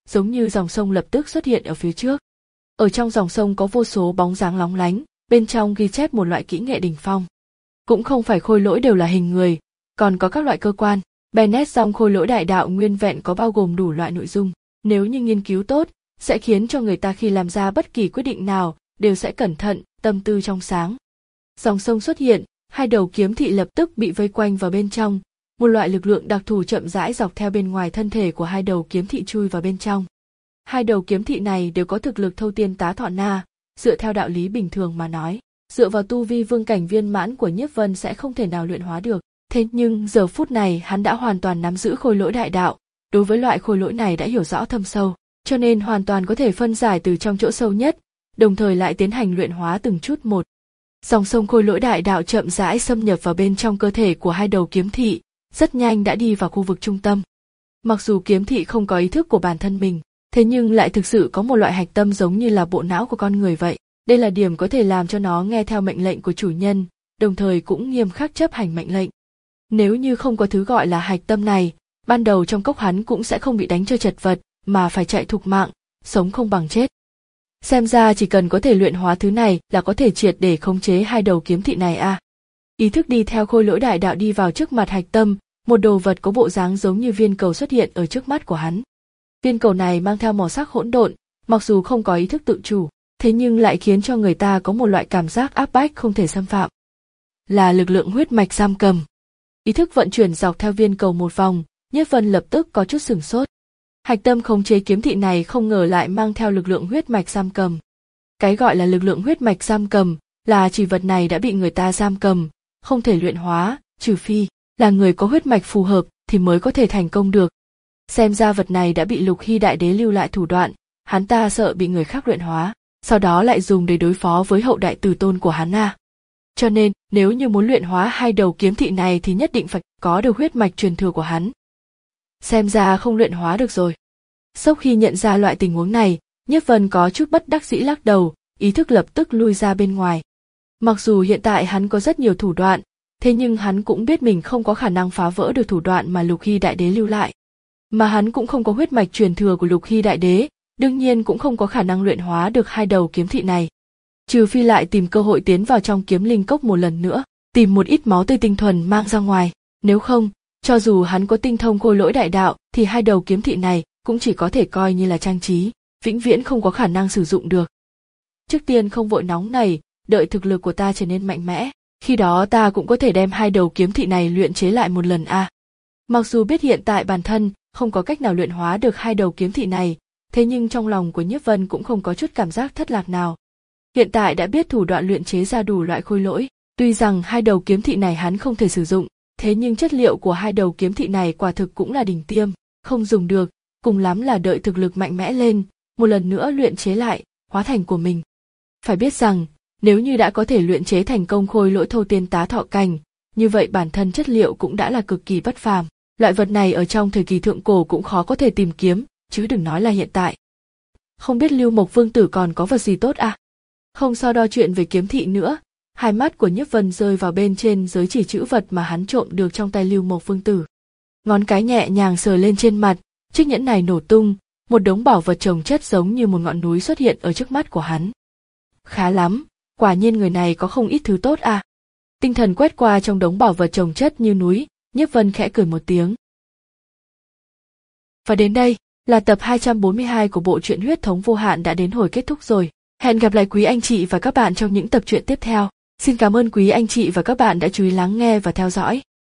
giống như dòng sông lập tức xuất hiện ở phía trước. Ở trong dòng sông có vô số bóng dáng lóng lánh, bên trong ghi chép một loại kỹ nghệ đỉnh phong. Cũng không phải khôi lỗi đều là hình người, còn có các loại cơ quan. Bennett dòng khôi lỗi đại đạo nguyên vẹn có bao gồm đủ loại nội dung. Nếu như nghiên cứu tốt, sẽ khiến cho người ta khi làm ra bất kỳ quyết định nào, đều sẽ cẩn thận, tâm tư trong sáng. Dòng sông xuất hiện, hai đầu kiếm thị lập tức bị vây quanh vào bên trong, một loại lực lượng đặc thù chậm rãi dọc theo bên ngoài thân thể của hai đầu kiếm thị chui vào bên trong. Hai đầu kiếm thị này đều có thực lực thâu tiên tá thọ na, dựa theo đạo lý bình thường mà nói, dựa vào tu vi vương cảnh viên mãn của Nhiếp Vân sẽ không thể nào luyện hóa được. Thế nhưng giờ phút này hắn đã hoàn toàn nắm giữ khôi lỗi đại đạo, đối với loại khôi lỗi này đã hiểu rõ thâm sâu, cho nên hoàn toàn có thể phân giải từ trong chỗ sâu nhất, đồng thời lại tiến hành luyện hóa từng chút một. Dòng sông khôi lỗi đại đạo chậm rãi xâm nhập vào bên trong cơ thể của hai đầu kiếm thị, rất nhanh đã đi vào khu vực trung tâm. Mặc dù kiếm thị không có ý thức của bản thân mình, thế nhưng lại thực sự có một loại hạch tâm giống như là bộ não của con người vậy. Đây là điểm có thể làm cho nó nghe theo mệnh lệnh của chủ nhân, đồng thời cũng nghiêm khắc chấp hành mệnh lệnh. Nếu như không có thứ gọi là hạch tâm này, ban đầu trong cốc hắn cũng sẽ không bị đánh cho chật vật, mà phải chạy thục mạng, sống không bằng chết. Xem ra chỉ cần có thể luyện hóa thứ này là có thể triệt để khống chế hai đầu kiếm thị này à. Ý thức đi theo khôi lỗi đại đạo đi vào trước mặt hạch tâm, một đồ vật có bộ dáng giống như viên cầu xuất hiện ở trước mắt của hắn. Viên cầu này mang theo màu sắc hỗn độn, mặc dù không có ý thức tự chủ, thế nhưng lại khiến cho người ta có một loại cảm giác áp bách không thể xâm phạm. Là lực lượng huyết mạch giam cầm. Ý thức vận chuyển dọc theo viên cầu một vòng, Nhiếp Vân lập tức có chút sửng sốt. Hạch tâm khống chế kiếm thị này không ngờ lại mang theo lực lượng huyết mạch giam cầm. Cái gọi là lực lượng huyết mạch giam cầm là chỉ vật này đã bị người ta giam cầm, không thể luyện hóa, trừ phi là người có huyết mạch phù hợp thì mới có thể thành công được. Xem ra vật này đã bị Lục Hy đại đế lưu lại thủ đoạn, hắn ta sợ bị người khác luyện hóa, sau đó lại dùng để đối phó với hậu đại tử tôn của hắn à. Cho nên, nếu như muốn luyện hóa hai đầu kiếm thị này thì nhất định phải có được huyết mạch truyền thừa của hắn. Xem ra không luyện hóa được rồi. Sau khi nhận ra loại tình huống này, Nhiếp Vân có chút bất đắc dĩ lắc đầu, ý thức lập tức lui ra bên ngoài. Mặc dù hiện tại hắn có rất nhiều thủ đoạn, thế nhưng hắn cũng biết mình không có khả năng phá vỡ được thủ đoạn mà Lục Hy đại đế lưu lại. Mà hắn cũng không có huyết mạch truyền thừa của Lục Hy đại đế, đương nhiên cũng không có khả năng luyện hóa được hai đầu kiếm thị này. Trừ phi lại tìm cơ hội tiến vào trong kiếm linh cốc một lần nữa, tìm một ít máu tươi tinh thuần mang ra ngoài, nếu không, cho dù hắn có tinh thông khôi lỗi đại đạo thì hai đầu kiếm thị này cũng chỉ có thể coi như là trang trí, vĩnh viễn không có khả năng sử dụng được. Trước tiên không vội nóng này, đợi thực lực của ta trở nên mạnh mẽ, khi đó ta cũng có thể đem hai đầu kiếm thị này luyện chế lại một lần a. À. Mặc dù biết hiện tại bản thân không có cách nào luyện hóa được hai đầu kiếm thị này, thế nhưng trong lòng của Nhiếp Vân cũng không có chút cảm giác thất lạc nào. Hiện tại đã biết thủ đoạn luyện chế ra đủ loại khôi lỗi, tuy rằng hai đầu kiếm thị này hắn không thể sử dụng, thế nhưng chất liệu của hai đầu kiếm thị này quả thực cũng là đỉnh tiêm, không dùng được, cùng lắm là đợi thực lực mạnh mẽ lên, một lần nữa luyện chế lại, hóa thành của mình. Phải biết rằng, nếu như đã có thể luyện chế thành công khôi lỗi thâu tiên tá thọ cảnh, như vậy bản thân chất liệu cũng đã là cực kỳ bất phàm. Loại vật này ở trong thời kỳ thượng cổ cũng khó có thể tìm kiếm, chứ đừng nói là hiện tại. Không biết Lưu Mộc Vương tử còn có vật gì tốt à? Không so đo chuyện về kiếm thị nữa, hai mắt của Nhiếp Vân rơi vào bên trên giới chỉ chữ vật mà hắn trộm được trong tay Lưu Mộc Vương tử. Ngón cái nhẹ nhàng sờ lên trên mặt, chiếc nhẫn này nổ tung, một đống bảo vật chồng chất giống như một ngọn núi xuất hiện ở trước mắt của hắn. Khá lắm, quả nhiên người này có không ít thứ tốt à. Tinh thần quét qua trong đống bảo vật chồng chất như núi, Nhiếp Vân khẽ cười một tiếng. Và đến đây, là tập hai trăm bốn mươi hai của bộ truyện Huyết Thống Vô Hạn đã đến hồi kết thúc rồi. Hẹn gặp lại quý anh chị và các bạn trong những tập truyện tiếp theo. Xin cảm ơn quý anh chị và các bạn đã chú ý lắng nghe và theo dõi.